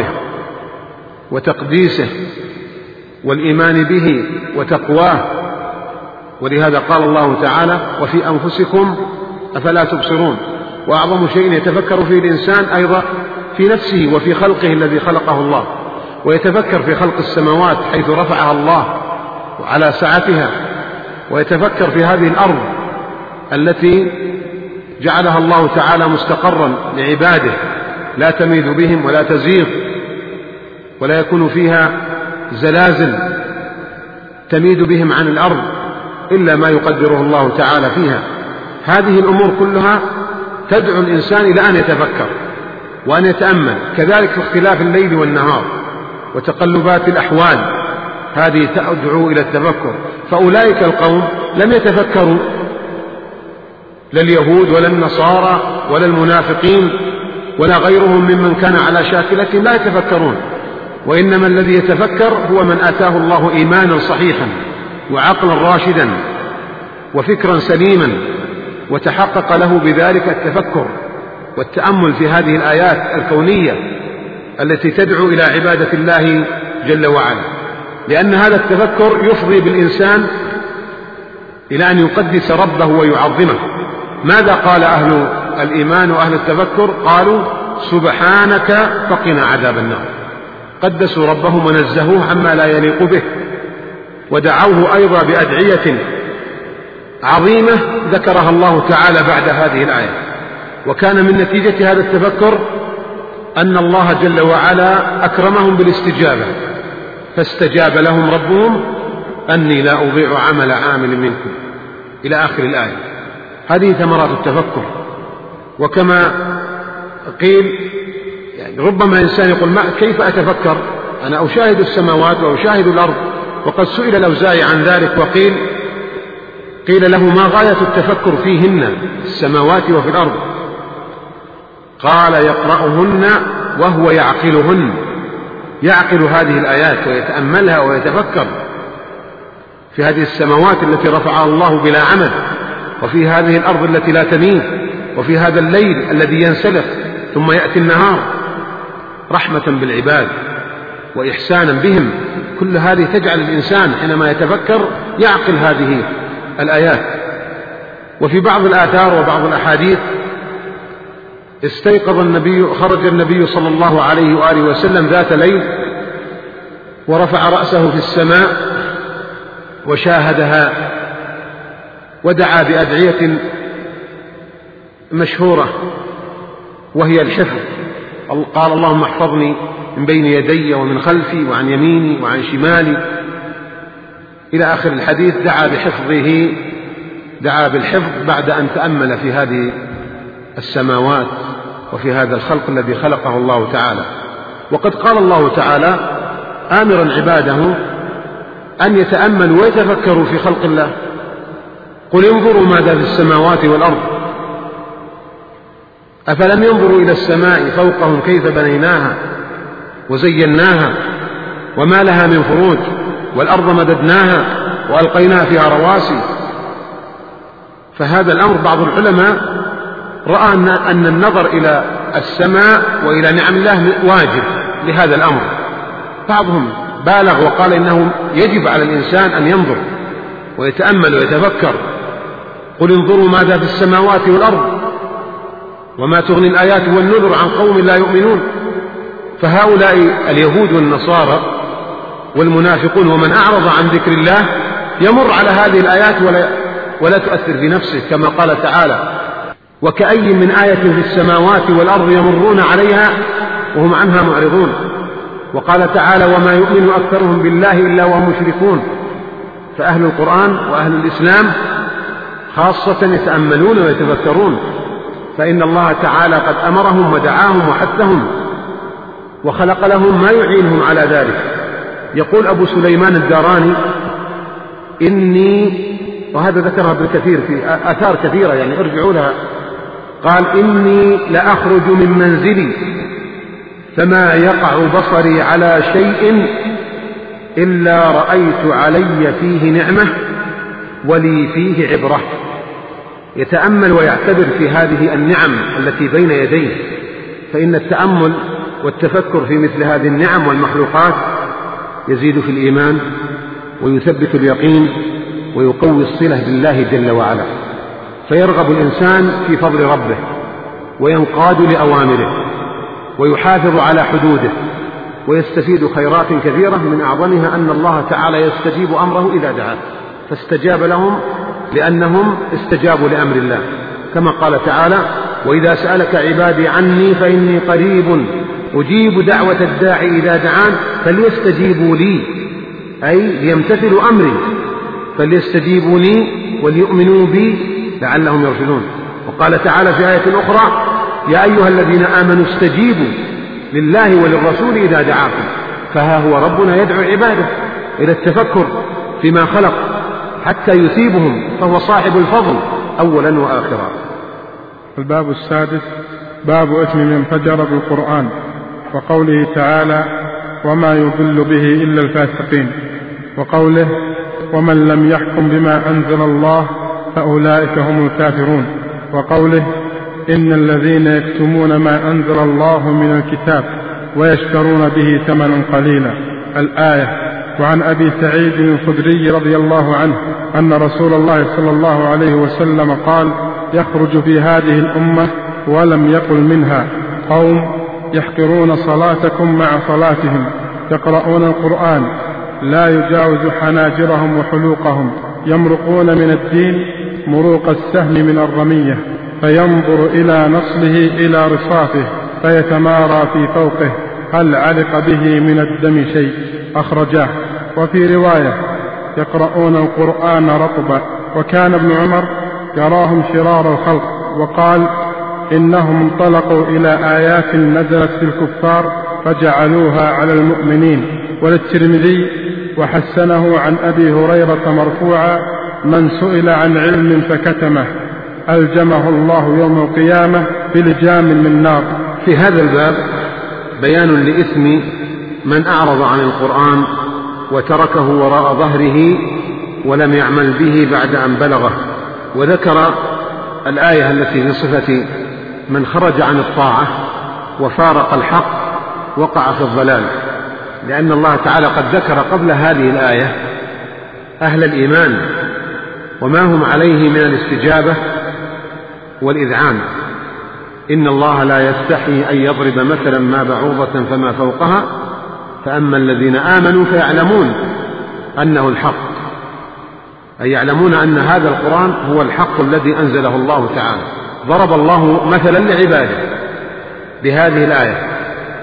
وتقديسه والإيمان به وتقواه. ولهذا قال الله تعالى وفي أنفسكم أفلا تبصرون. وأعظم شيء يتفكر فيه الإنسان أيضا في نفسه وفي خلقه الذي خلقه الله، ويتفكر في خلق السماوات حيث رفعها الله وعلى سعتها، ويتفكر في هذه الأرض التي جعلها الله تعالى مستقرا لعباده لا تميد بهم ولا تزيغ ولا يكون فيها زلازل تميد بهم عن الأرض إلا ما يقدره الله تعالى فيها. هذه الأمور كلها تدعو الإنسان إلى أن يتفكر وأن يتأمل. كذلك في اختلاف الليل والنهار وتقلبات الأحوال، هذه تدعو إلى التفكر. فأولئك القوم لم يتفكروا، لا اليهود ولا النصارى ولا المنافقين ولا غيرهم ممن كان على شاكلتهم لا يتفكرون، وإنما الذي يتفكر هو من آتاه الله إيمانا صحيحا وعقلا راشدا وفكرا سليما، وتحقق له بذلك التفكر والتأمل في هذه الآيات الكونية التي تدعو إلى عبادة الله جل وعلا. لأن هذا التفكر يفضي بالإنسان إلى أن يقدس ربه ويعظمه. ماذا قال أهل الإيمان وأهل التفكر؟ قالوا سبحانك فقنا عذاب النار. قدسوا ربهم ونزهوه عما لا يليق به، ودعوه أيضا بأدعية عظيمة ذكرها الله تعالى بعد هذه الآية. وكان من نتيجة هذا التفكر أن الله جل وعلا أكرمهم بالاستجابة، فاستجاب لهم ربهم أني لا أضيع عمل عامل منكم إلى آخر الآية. هذه ثمرات التفكر. وكما قيل يعني ربما إنسان يقول ما كيف أتفكر، أنا أشاهد السماوات وأشاهد الأرض. وقد سئل الأوزاعي عن ذلك وقيل قيل له ما غاية التفكر فيهن السماوات وفي الأرض؟ قال يقرأهن وهو يعقلهن، يعقل هذه الآيات ويتأملها ويتفكر في هذه السماوات التي رفعها الله بلا عمد، وفي هذه الأرض التي لا تميد، وفي هذا الليل الذي ينسلخ ثم يأتي النهار، رحمة بالعباد وإحسانا بهم. كل هذه تجعل الإنسان حينما يتفكر يعقل هذه الآيات. وفي بعض الآثار وبعض الأحاديث استيقظ النبي خرج النبي صلى الله عليه وآله وسلم ذات ليل ورفع رأسه في السماء وشاهدها، ودعا بأدعية مشهورة وهي الحفظ. قال اللهم احفظني من بين يدي ومن خلفي وعن يميني وعن شمالي، إلى آخر الحديث. دعا بحفظه دعا بالحفظ بعد أن تأمل في هذه السماوات وفي هذا الخلق الذي خلقه الله تعالى. وقد قال الله تعالى آمرا عباده أن يتأملوا ويتفكروا في خلق الله. قل انظروا ماذا في السماوات والأرض أفلم ينظروا إلى السماء فوقهم كيف بنيناها وزيناها وما لها من فروج والأرض مددناها وألقينا فيها رواسي. فهذا الأمر بعض العلماء رأى أن النظر إلى السماء وإلى نعم الله واجب لهذا الأمر. بعضهم بالغ وقال إنه يجب على الإنسان أن ينظر ويتأمل ويتفكر. قل انظروا ماذا في السماوات والأرض وما تغني الآيات والنذر عن قوم لا يؤمنون. فهؤلاء اليهود والنصارى والمنافقون ومن أعرض عن ذكر الله يمر على هذه الآيات ولا, ولا تؤثر في نفسه، كما قال تعالى وكأي من آية في السماوات والأرض يمرون عليها وهم عنها معرضون. وقال تعالى وما يؤمن أكثرهم بالله إلا وهم مشركون. فأهل القرآن وأهل الإسلام خاصة يتأملون ويتفكرون، فإن الله تعالى قد أمرهم ودعاهم وحثهم وخلق لهم ما يعينهم على ذلك. يقول أبو سليمان الداراني إني، وهذا ذكرها ابن كثير في آثار كثيرة يعني ارجعوا لها، قال إني لأخرج من منزلي فما يقع بصري على شيء إلا رأيت علي فيه نعمة ولي فيه عبرة. يتأمل ويعتبر في هذه النعم التي بين يديه، فإن التأمل والتفكر في مثل هذه النعم والمخلوقات يزيد في الإيمان ويثبت اليقين ويقوي الصلة بالله جل وعلا، فيرغب الإنسان في فضل ربه وينقاد لأوامره ويحافظ على حدوده ويستفيد خيرات كثيرة، من أعظمها أن الله تعالى يستجيب أمره إذا دعاه، فاستجاب لهم لأنهم استجابوا لأمر الله، كما قال تعالى وإذا سألك عبادي عني فإني قريب أجيب دعوة الداعي إذا دعان فليستجيبوا لي، أي ليمتثلوا أمري، فليستجيبوا لي وليؤمنوا بي لعلهم يرشدون. وقال تعالى في آية أخرى يا أيها الذين آمنوا استجيبوا لله وللرسول إذا دعاكم. فها هو ربنا يدعو عباده إلى التفكر فيما خلق حتى يثيبهم، فهو صاحب الفضل أولا وآخرا. الباب السادس باب إثم من فجر بالقرآن، وقوله تعالى وما يضل به إلا الفاسقين، وقوله ومن لم يحكم بما أنزل الله فأولئك هم الكافرون، وقوله إن الذين يكتمون ما أنزل الله من الكتاب ويشترون به ثمنا قليلا الآية. وعن أبي سعيد الخدري رضي الله عنه أن رسول الله صلى الله عليه وسلم قال يخرج في هذه الأمة ولم يقل منها قوم يحقرون صلاتكم مع صلاتهم، يقرؤون القرآن لا يجاوز حناجرهم وحلوقهم، يمرقون من الدين مروق السهم من الرمية، فينظر إلى نصله إلى رصافه فيتمارى في فوقه هل علق به من الدم شيء، أخرجاه. وفي رواية يقرؤون القرآن رطبا. وكان ابن عمر يراهم شرار الخلق، وقال إنهم انطلقوا إلى آيات نزلت في الكفار فجعلوها على المؤمنين. وللترمذي وحسنه عن أبي هريرة مرفوعا من سئل عن علم فكتمه ألجمه الله يوم القيامة بلجام من نار. في هذا الباب بيان لإثم من أعرض عن القرآن وتركه وراء ظهره ولم يعمل به بعد أن بلغه، وذكر الآية التي في صفة من خرج عن الطاعة وفارق الحق وقع في الضلال، لأن الله تعالى قد ذكر قبل هذه الآية أهل الإيمان وما هم عليه من الاستجابة والإذعان. إن الله لا يستحي أن يضرب مثلا ما بعوضة فما فوقها فأما الذين آمنوا فيعلمون أنه الحق، أي يعلمون أن هذا القرآن هو الحق الذي أنزله الله تعالى. ضرب الله مثلا لعباده بهذه الآية،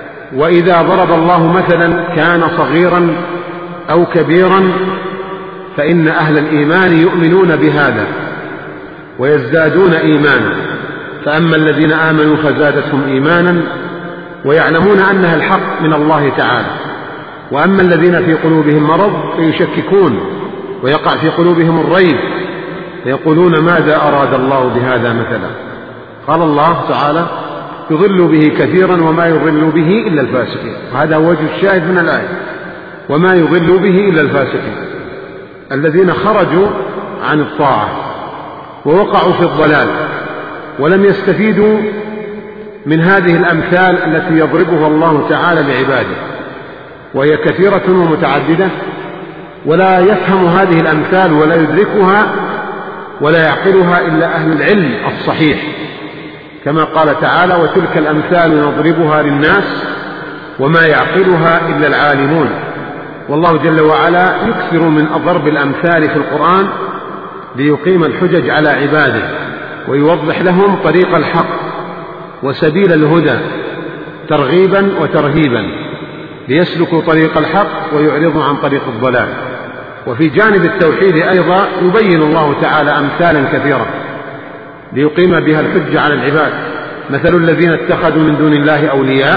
وإذا ضرب الله مثلا كان صغيرا أو كبيرا فإن أهل الإيمان يؤمنون بهذا ويزدادون إيمانا، فأما الذين آمنوا فزادتهم إيمانا ويعلمون أنها الحق من الله تعالى، وأما الذين في قلوبهم مرض فيشككون ويقع في قلوبهم الريب فيقولون ماذا أراد الله بهذا مثلا. قال الله تعالى يضل به كثيرا وما يضل به إلا الفاسقين، وهذا وجه الشاهد من الآية، وما يضل به إلا الفاسقين الذين خرجوا عن الطاعة ووقعوا في الضلال ولم يستفيدوا من هذه الأمثال التي يضربها الله تعالى لعباده، وهي كثيرة ومتعددة، ولا يفهم هذه الأمثال ولا يدركها ولا يعقلها إلا أهل العلم الصحيح، كما قال تعالى وتلك الأمثال نضربها للناس وما يعقلها إلا العالمون. والله جل وعلا يكثر من ضرب الأمثال في القرآن ليقيم الحجج على عباده ويوضح لهم طريق الحق وسبيل الهدى ترغيبا وترهيبا ليسلكوا طريق الحق ويعرضوا عن طريق الضلال. وفي جانب التوحيد أيضا يبين الله تعالى أمثالا كثيرة ليقيم بها الحجة على العباد. مثل الذين اتخذوا من دون الله أولياء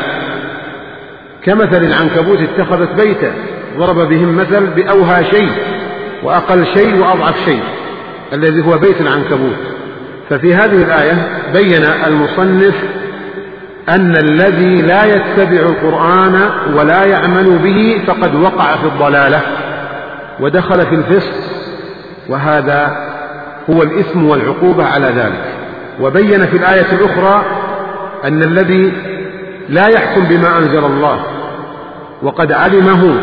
كمثل العنكبوت اتخذت بيتا، ضرب بهم مثل بأوهى شيء وأقل شيء وأضعف شيء الذي هو بيت العنكبوت. ففي هذه الآية بين المصنف أن الذي لا يتبع القرآن ولا يعمل به فقد وقع في الضلالة ودخل في الفسق، وهذا هو الإثم والعقوبة على ذلك. وبين في الآية الأخرى أن الذي لا يحكم بما أنزل الله وقد علمه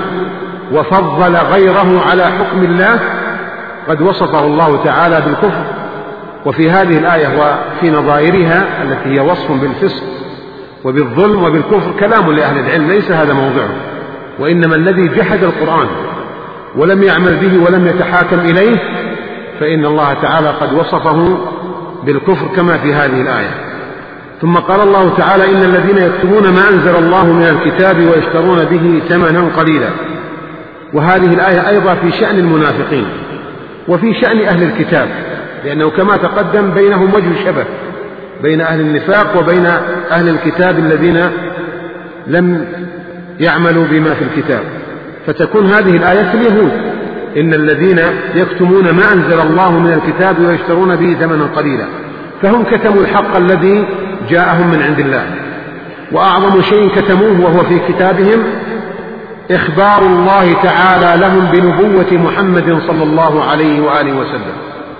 وفضل غيره على حكم الله قد وصفه الله تعالى بالكفر. وفي هذه الآية وفي نظائرها التي هي وصف بالفسق وبالظلم وبالكفر كلام لأهل العلم ليس هذا موضعه، وإنما الذي جحد القرآن ولم يعمل به ولم يتحاكم إليه فإن الله تعالى قد وصفه بالكفر كما في هذه الآية. ثم قال الله تعالى إن الذين يكتمون ما أنزل الله من الكتاب ويشترون به ثمنا قليلا. وهذه الآية أيضا في شأن المنافقين وفي شأن أهل الكتاب، لأنه كما تقدم بينهم وجه شبه بين أهل النفاق وبين أهل الكتاب الذين لم يعملوا بما في الكتاب. فتكون هذه الآية في اليهود إن الذين يكتمون ما أنزل الله من الكتاب ويشترون به ثمنا قليلا، فهم كتموا الحق الذي جاءهم من عند الله. وأعظم شيء كتموه وهو في كتابهم إخبار الله تعالى لهم بنبوة محمد صلى الله عليه وآله وسلم.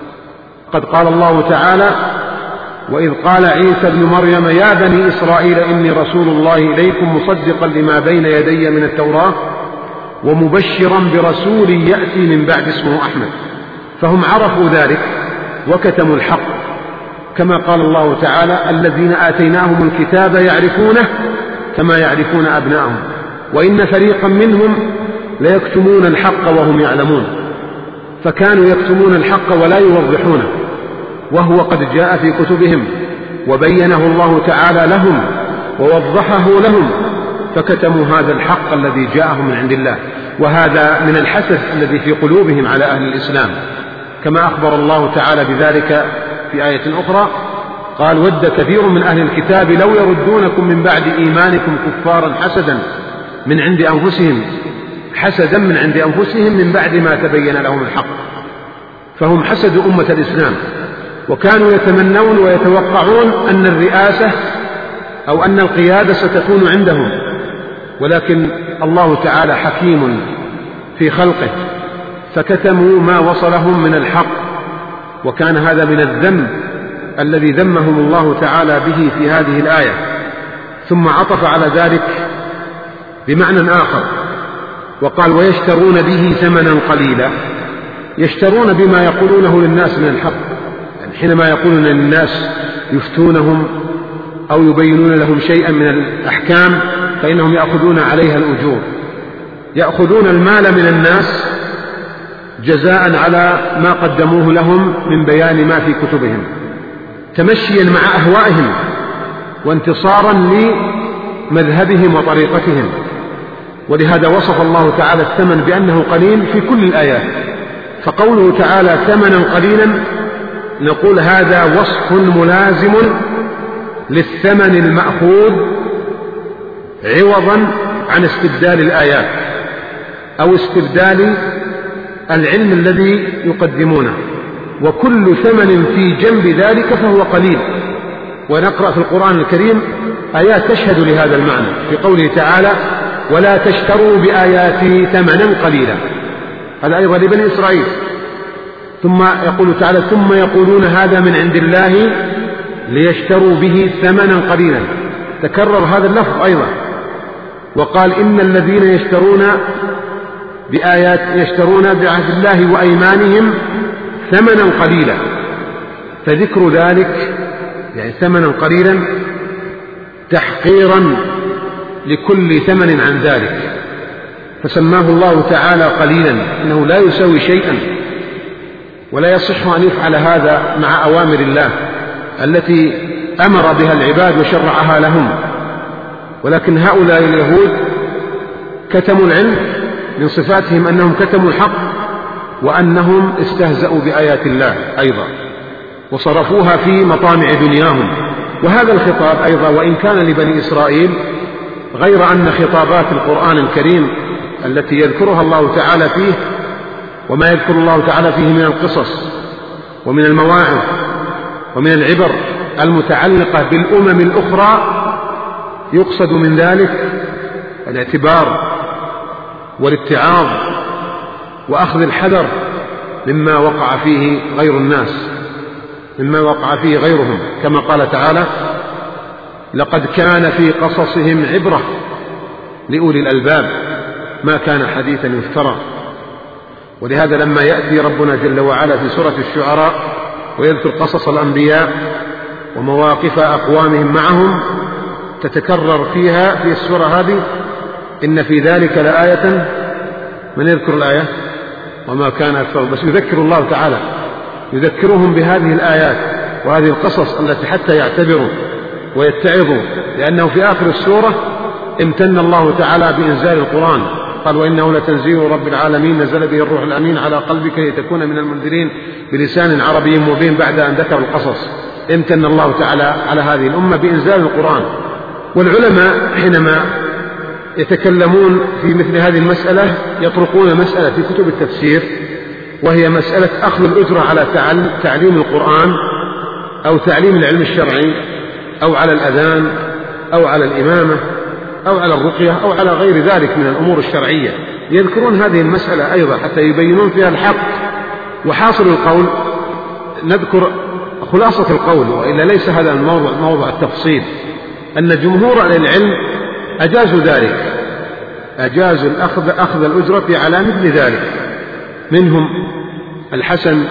قد قال الله تعالى وإذ قال عيسى ابن مريم يا بني إسرائيل إني رسول الله إليكم مصدقا لما بين يدي من التوراة ومبشرا برسول يأتي من بعد اسمه أحمد. فهم عرفوا ذلك وكتموا الحق، كما قال الله تعالى الذين آتيناهم الكتاب يعرفونه كما يعرفون أبناءهم وإن فريقا منهم ليكتمون الحق وهم يعلمون. فكانوا يكتمون الحق ولا يوضحونه، وهو قد جاء في كتبهم وبينه الله تعالى لهم ووضحه لهم، فكتموا هذا الحق الذي جاءهم من عند الله. وهذا من الحسد الذي في قلوبهم على أهل الإسلام، كما أخبر الله تعالى بذلك في آية أخرى قال ود كثير من أهل الكتاب لو يردونكم من بعد إيمانكم كفارا حسدا من عند أنفسهم حسدا من عند أنفسهم من بعد ما تبين لهم الحق. فهم حسدوا أمة الإسلام وكانوا يتمنون ويتوقعون أن الرئاسة أو أن القيادة ستكون عندهم، ولكن الله تعالى حكيم في خلقه فكتموا ما وصلهم من الحق، وكان هذا من الذنب الذي ذمهم الله تعالى به في هذه الآية. ثم عطف على ذلك بمعنى آخر وقال ويشترون به ثمنا قليلا. يشترون بما يقولونه للناس من الحق، يعني حينما يقولون للناس يفتونهم أو يبينون لهم شيئا من الأحكام فإنهم يأخذون عليها الأجور، يأخذون المال من الناس جزاء على ما قدموه لهم من بيان ما في كتبهم، تمشيا مع أهوائهم وانتصارا لمذهبهم وطريقتهم. ولهذا وصف الله تعالى الثمن بأنه قليل في كل الآيات، فقوله تعالى ثمنا قليلا نقول هذا وصف ملازم للثمن المأخوذ عوضا عن استبدال الآيات أو استبدال العلم الذي يقدمونه، وكل ثمن في جنب ذلك فهو قليل. ونقرأ في القرآن الكريم آيات تشهد لهذا المعنى في قوله تعالى ولا تشتروا بآياتي ثمنا قليلا، هذا أيضا لبني إسرائيل. ثم يقول تعالى ثم يقولون هذا من عند الله ليشتروا به ثمنا قليلا، تكرر هذا اللفظ أيضا. وقال إن الذين يشترون بآيات يشترون بعهد الله وأيمانهم ثمنا قليلا، فذكر ذلك يعني ثمنا قليلا تحقيرا لكل ثمن عن ذلك، فسماه الله تعالى قليلا إنه لا يساوي شيئا، ولا يصح أن يفعل هذا مع أوامر الله التي أمر بها العباد وشرعها لهم. ولكن هؤلاء اليهود كتموا العلم، من صفاتهم أنهم كتموا الحق وأنهم استهزأوا بآيات الله أيضا وصرفوها في مطامع دنياهم. وهذا الخطاب أيضا وإن كان لبني إسرائيل، غير أن خطابات القرآن الكريم التي يذكرها الله تعالى فيه وما يذكر الله تعالى فيه من القصص ومن المواعظ ومن العبر المتعلقة بالأمم الأخرى يقصد من ذلك الاعتبار والاتعاظ وأخذ الحذر مما وقع فيه غير الناس، مما وقع فيه غيرهم، كما قال تعالى لقد كان في قصصهم عبرة لأولي الألباب ما كان حديثا يفترى. ولهذا لما يأتي ربنا جل وعلا في سورة الشعراء ويذكر قصص الأنبياء ومواقف أقوامهم معهم تتكرر فيها في السورة هذه إن في ذلك لآية، من يذكر الآية وما كان أكثر، بس يذكر الله تعالى يذكرهم بهذه الآيات وهذه القصص التي حتى يعتبروا ويتعظوا، لأنه في آخر السورة امتن الله تعالى بإنزال القرآن، قال وإنه لتنزيل رب العالمين نزل به الروح الأمين على قلبك لتكون من المنذرين بلسان عربي مبين، بعد أن ذكر القصص امتن الله تعالى على هذه الأمة بإنزال القرآن. والعلماء حينما يتكلمون في مثل هذه المسألة يطرقون مسألة في كتب التفسير، وهي مسألة أخذ الأجرة على تعليم القرآن أو تعليم العلم الشرعي أو على الأذان أو على الإمامة أو على الرقية أو على غير ذلك من الأمور الشرعية. يذكرون هذه المسألة أيضا حتى يبينون فيها الحق. وحاصل القول نذكر خلاصة القول، وإلا ليس هذا الموضوع موضوع التفصيل، أن جمهور العلم أجازوا ذلك، أجازوا الأخذ أخذ الأجرة على مثل ذلك، منهم الحسن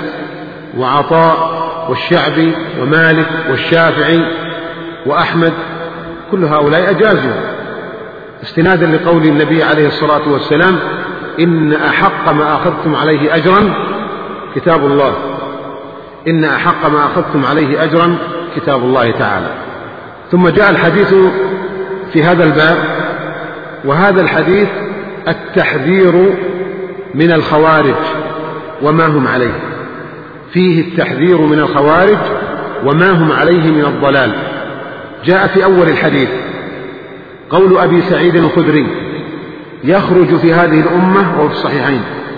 وعطاء والشعبي ومالك والشافعي وأحمد، كل هؤلاء أجازوا استنادا لقول النبي عليه الصلاة والسلام إن أحق ما أخذتم عليه أجرا كتاب الله، إن أحق ما أخذتم عليه أجرا كتاب الله تعالى. ثم جاء الحديث في هذا الباب، وهذا الحديث التحذير من الخوارج وما هم عليه، فيه التحذير من الخوارج وما هم عليه من الضلال. جاء في أول الحديث قول أبي سعيد الخدري يخرج في هذه الأمة وفي الصحيحين،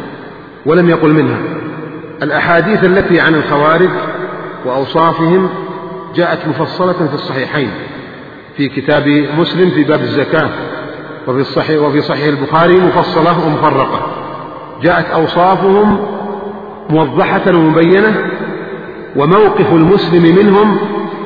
ولم يقل منها. الأحاديث التي عن الخوارج وأوصافهم جاءت مفصلة في الصحيحين، في كتاب مسلم في باب الزكاة، وفي الصحيح وفي صحيح البخاري مفصلة ومفرقة، جاءت أوصافهم موضحة ومبينة، وموقف المسلم منهم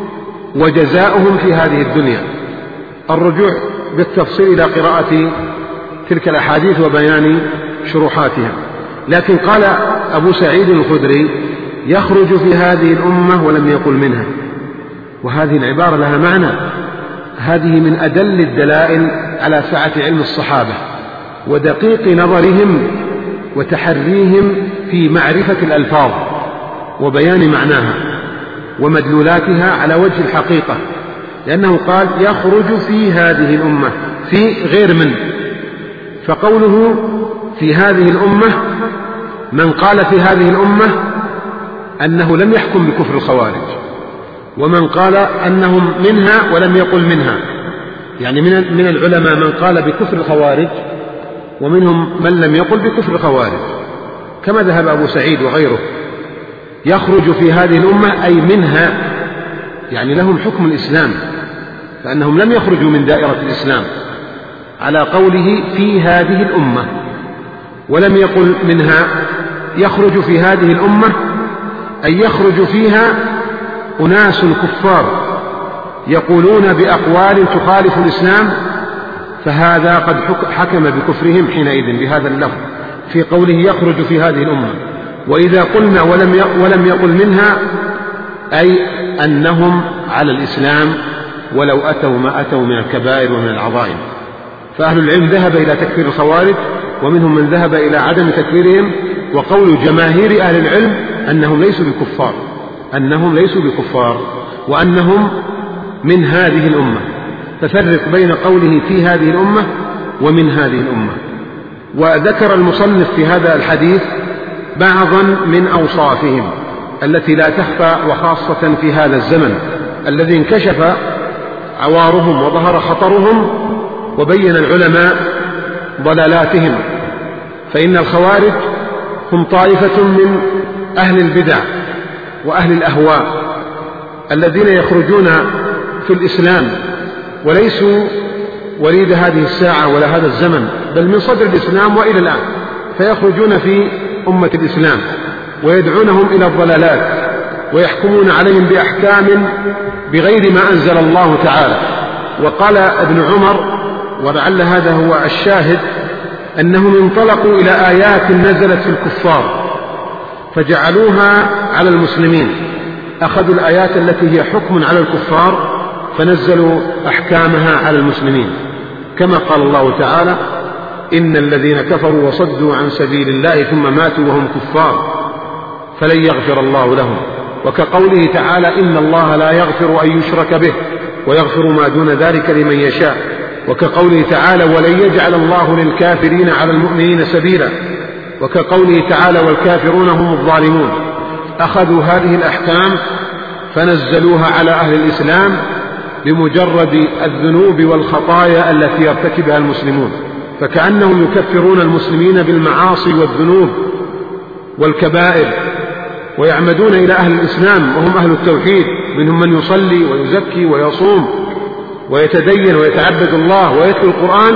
وجزاؤهم في هذه الدنيا. الرجوع بالتفصيل إلى قراءة تلك الأحاديث وبيان شروحاتها. لكن قال أبو سعيد الخدري يخرج في هذه الأمة ولم يقل منها، وهذه العبارة لها معنى، هذه من أدل الدلائل على سعة علم الصحابة ودقيق نظرهم وتحريهم في معرفة الألفاظ وبيان معناها ومدلولاتها على وجه الحقيقة، لأنه قال يخرج في هذه الأمة، في غير من، فقوله في هذه الأمة من قال في هذه الأمة أنه لم يحكم بكفر الخوارج، ومن قال أنهم منها ولم يقل منها، يعني من من العلماء من قال بكفر الخوارج ومنهم من لم يقل بكفر الخوارج، كما ذهب أبو سعيد وغيره. يخرج في هذه الأمة أي منها، يعني لهم حكم الإسلام، فأنهم لم يخرجوا من دائرة الإسلام على قوله في هذه الأمة، ولم يقل منها. يخرج في هذه الأمة أي يخرج فيها أناس كفار يقولون بأقوال تخالف الإسلام، فهذا قد حكم بكفرهم حينئذ بهذا اللفظ في قوله يخرج في هذه الأمة. وإذا قلنا ولم ولم يقل منها أي أنهم على الإسلام ولو أتوا ما أتوا من الكبائر ومن العظائم. فأهل العلم ذهب إلى تكفير الخوارج، ومنهم من ذهب إلى عدم تكفيرهم، وقول جماهير أهل العلم أنهم ليسوا بكفار، أنهم ليسوا بكفار وأنهم من هذه الأمة. ففرق بين قوله في هذه الأمة ومن هذه الأمة. وذكر المصنف في هذا الحديث بعضا من أوصافهم التي لا تخفى، وخاصة في هذا الزمن الذي انكشف عوارهم وظهر خطرهم وبين العلماء ضلالاتهم. فإن الخوارج هم طائفة من أهل البدع وأهل الأهواء الذين يخرجون في الإسلام وليسوا وليد هذه الساعة ولا هذا الزمن، بل من صدر الإسلام وإلى الآن، فيخرجون في أمة الإسلام ويدعونهم إلى الضلالات ويحكمون عليهم بأحكام بغير ما أنزل الله تعالى. وقال ابن عمر، ولعل هذا هو الشاهد، أنهم انطلقوا إلى آيات نزلت في الكفار فجعلوها على المسلمين، أخذوا الآيات التي هي حكم على الكفار فنزلوا أحكامها على المسلمين، كما قال الله تعالى إن الذين كفروا وصدوا عن سبيل الله ثم ماتوا وهم كفار فلن يغفر الله لهم. وكقوله تعالى إن الله لا يغفر أن يشرك به ويغفر ما دون ذلك لمن يشاء. وكقوله تعالى ولن يجعل الله للكافرين على المؤمنين سبيلا. وكقوله تعالى والكافرون هم الظالمون. أخذوا هذه الأحكام فنزلوها على أهل الإسلام بمجرد الذنوب والخطايا التي يرتكبها المسلمون، فكأنهم يكفرون المسلمين بالمعاصي والذنوب والكبائر، ويعمدون إلى أهل الإسلام وهم أهل التوحيد، منهم من يصلي ويزكي ويصوم ويتدين ويتعبد الله ويتلو القرآن،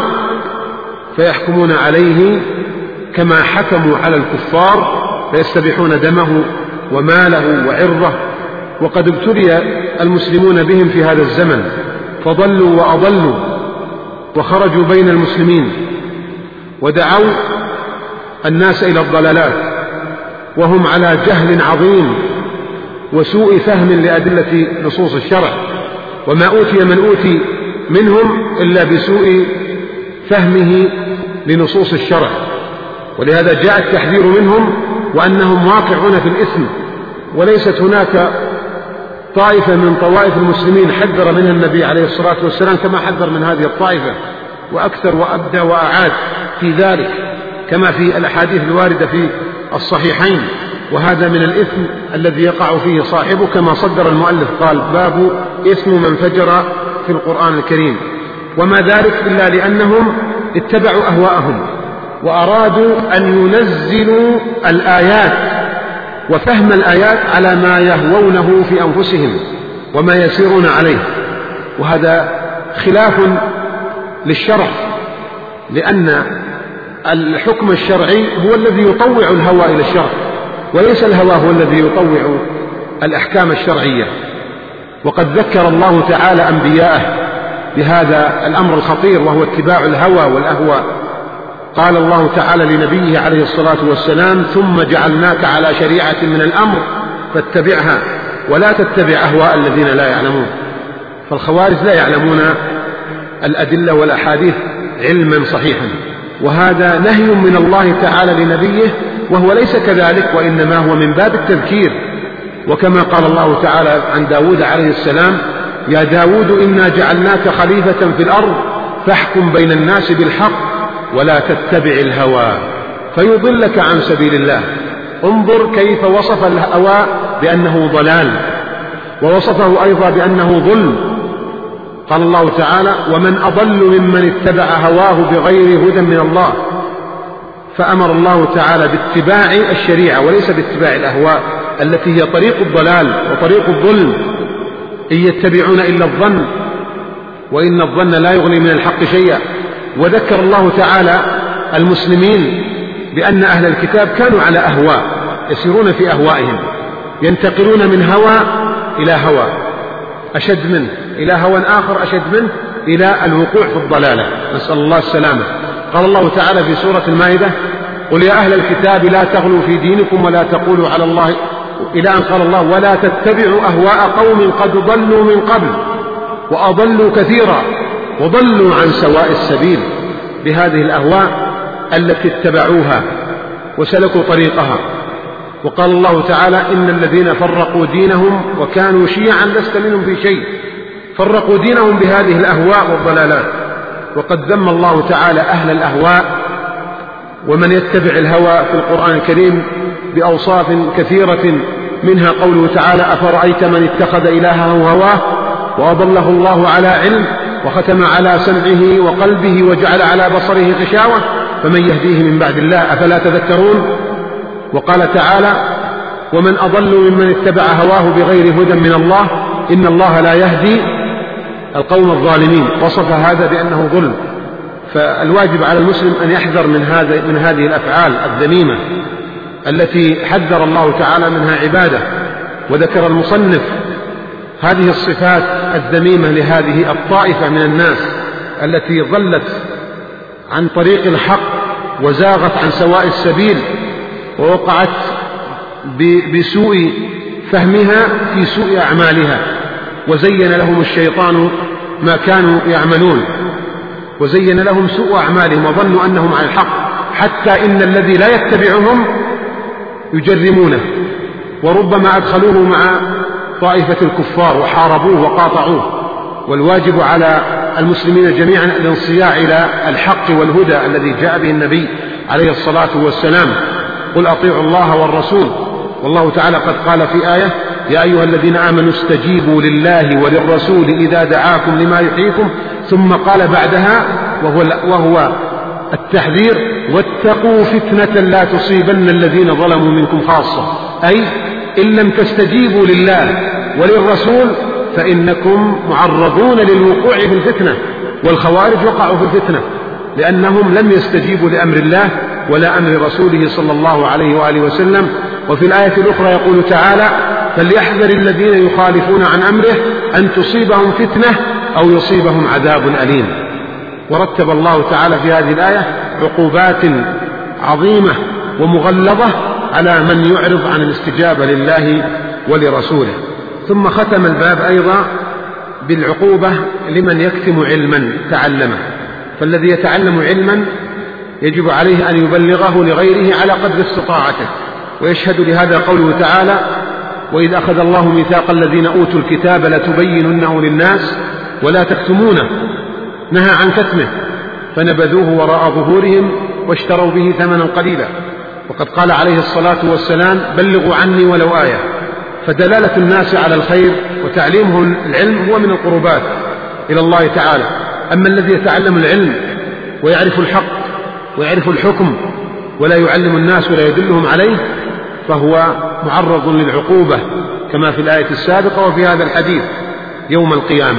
فيحكمون عليه كما حكموا على الكفار، فيستبيحون دمه وماله وعرضه. وقد ابتلي المسلمون بهم في هذا الزمن فضلوا وأضلوا وخرجوا بين المسلمين ودعوا الناس إلى الضلالات، وهم على جهل عظيم وسوء فهم لأدلة نصوص الشرع، وما أوتي من أوتي منهم إلا بسوء فهمه لنصوص الشرع. ولهذا جاء التحذير منهم وأنهم واقعون في الإثم، وليست هناك طائفة من طوائف المسلمين حذر منها النبي عليه الصلاة والسلام كما حذر من هذه الطائفة، وأكثر وأبدع وأعاد في ذلك كما في الأحاديث الواردة في الصحيحين. وهذا من الإثم الذي يقع فيه صاحبه، كما صدر المؤلف قال باب إثم من فجر في القرآن الكريم. وما ذلك إلا لأنهم اتبعوا أهواءهم وأرادوا أن ينزلوا الآيات وفهم الآيات على ما يهوونه في أنفسهم وما يسيرون عليه، وهذا خلاف للشرع، لأن الحكم الشرعي هو الذي يطوع الهوى إلى الشرع، وليس الهوى هو الذي يطوع الأحكام الشرعية. وقد ذكر الله تعالى أنبياءه بهذا الأمر الخطير، وهو اتباع الهوى والأهواء. قال الله تعالى لنبيه عليه الصلاة والسلام ثم جعلناك على شريعة من الأمر فاتبعها ولا تتبع أهواء الذين لا يعلمون. فالخوارج لا يعلمون الأدلة والأحاديث علما صحيحا، وهذا نهي من الله تعالى لنبيه، وهو ليس كذلك، وإنما هو من باب التذكير. وكما قال الله تعالى عن داود عليه السلام يا داود إنا جعلناك خليفة في الأرض فاحكم بين الناس بالحق ولا تتبع الهوى فيضلك عن سبيل الله. انظر كيف وصف الهوى بأنه ضلال، ووصفه أيضا بأنه ظلم. قال الله تعالى: ومن أضل ممن اتبع هواه بغير هدى من الله. فأمر الله تعالى باتباع الشريعة وليس باتباع الأهواء التي هي طريق الضلال وطريق الظلم. إن يتبعون إلا الظن وإن الظن لا يغني من الحق شيئا. وذكر الله تعالى المسلمين بأن أهل الكتاب كانوا على أهواء، يسيرون في أهوائهم، ينتقلون من هوى إلى هوى أشد منه، إلى هوى آخر أشد منه، إلى الوقوع في الضلالة، نسأل الله السلامة. قال الله تعالى في سورة المائدة: قل يا أهل الكتاب لا تغلوا في دينكم ولا تقولوا على الله، إلى أن قال الله: ولا تتبعوا أهواء قوم قد ضلوا من قبل وأضلوا كثيرا وضلوا عن سواء السبيل. بهذه الأهواء التي اتبعوها وسلكوا طريقها. وقال الله تعالى: إن الذين فرقوا دينهم وكانوا شيعا لست منهم في شيء. فرقوا دينهم بهذه الأهواء والضلالات. وقد ذم الله تعالى أهل الأهواء ومن يتبع الهوى في القرآن الكريم بأوصاف كثيرة، منها قوله تعالى: أفرأيت من اتخذ إلهه هواه وأضله الله على علم وختم على سمعه وقلبه وجعل على بصره غشاوة فمن يهديه من بعد الله أفلا تذكرون. وقال تعالى: ومن أضل ممن اتبع هواه بغير هدى من الله إن الله لا يهدي القوم الظالمين. وصف هذا بأنه ظلم. فالواجب على المسلم أن يحذر من, هذا من هذه الأفعال الذميمة التي حذر الله تعالى منها عباده. وذكر المصنف هذه الصفات الذميمة لهذه الطائفة من الناس التي ضلت عن طريق الحق وزاغت عن سواء السبيل ووقعت بسوء فهمها في سوء أعمالها. وزين لهم الشيطان ما كانوا يعملون، وزين لهم سوء أعمالهم وظنوا أنهم على الحق، حتى إن الذي لا يتبعهم يجرمونه، وربما أدخلوه مع طائفة الكفار وحاربوه وقاطعوه. والواجب على المسلمين جميعا الانصياع إلى الحق والهدى الذي جاء به النبي عليه الصلاة والسلام: قل أطيعوا الله والرسول. والله تعالى قد قال في آية: يا أيها الذين آمنوا استجيبوا لله وللرسول إذا دعاكم لما يحييكم. ثم قال بعدها وهو, وهو التحذير: واتقوا فتنة لا تصيبن الذين ظلموا منكم خاصة. أي إن لم تستجيبوا لله وللرسول فإنكم معرضون للوقوع في الفتنة. والخوارج وقعوا في الفتنة لأنهم لم يستجيبوا لأمر الله ولا أمر رسوله صلى الله عليه وآله وسلم. وفي الآية الأخرى يقول تعالى: فليحذر الذين يخالفون عن أمره أن تصيبهم فتنة أو يصيبهم عذاب أليم. ورتب الله تعالى في هذه الآية عقوبات عظيمة ومغلظة على من يعرض عن الاستجابة لله ولرسوله. ثم ختم الباب أيضا بالعقوبة لمن يكتم علما تعلمه. فالذي يتعلم علما يجب عليه أن يبلغه لغيره على قدر استطاعته. ويشهد لهذا قوله تعالى: وإذ أخذ الله ميثاق الذين أوتوا الكتاب لتبيننه للناس ولا تكتمونه. نهى عن كتمه فنبذوه وراء ظهورهم واشتروا به ثمنا قليلا. وقد قال عليه الصلاة والسلام: بلغوا عني ولو آية. فدلالة الناس على الخير وتعليمه العلم هو من القربات إلى الله تعالى. أما الذي يتعلم العلم ويعرف الحق ويعرف الحكم ولا يعلم الناس ولا يدلهم عليه فهو معرض للعقوبة كما في الآية السابقة وفي هذا الحديث يوم القيامة.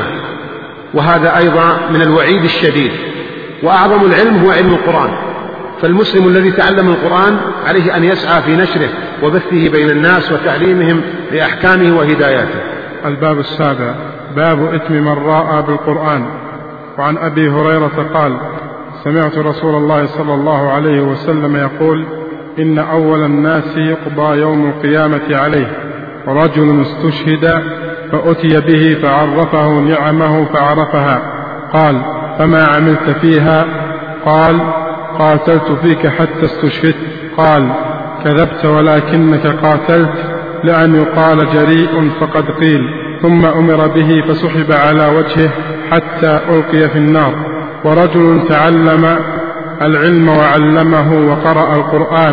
وهذا أيضا من الوعيد الشديد. وأعظم العلم هو علم القرآن. فالمسلم الذي تعلم القرآن عليه أن يسعى في نشره وبثه بين الناس وتعليمهم لأحكامه وهداياته. الباب السابع: باب إثم من راء بالقرآن. وعن أبي هريرة قال: سمعت رسول الله صلى الله عليه وسلم يقول: إن أول الناس يقضى يوم القيامة عليه رجل استشهد فأتي به فعرفه نعمه فعرفها. قال: فما عملت فيها؟ قال: قاتلت فيك حتى استشهدت. قال: كذبت ولكنك قاتلت لأن يقال جريء فقد قيل. ثم أمر به فسحب على وجهه حتى ألقي في النار. ورجل تعلم العلم وعلمه وقرأ القرآن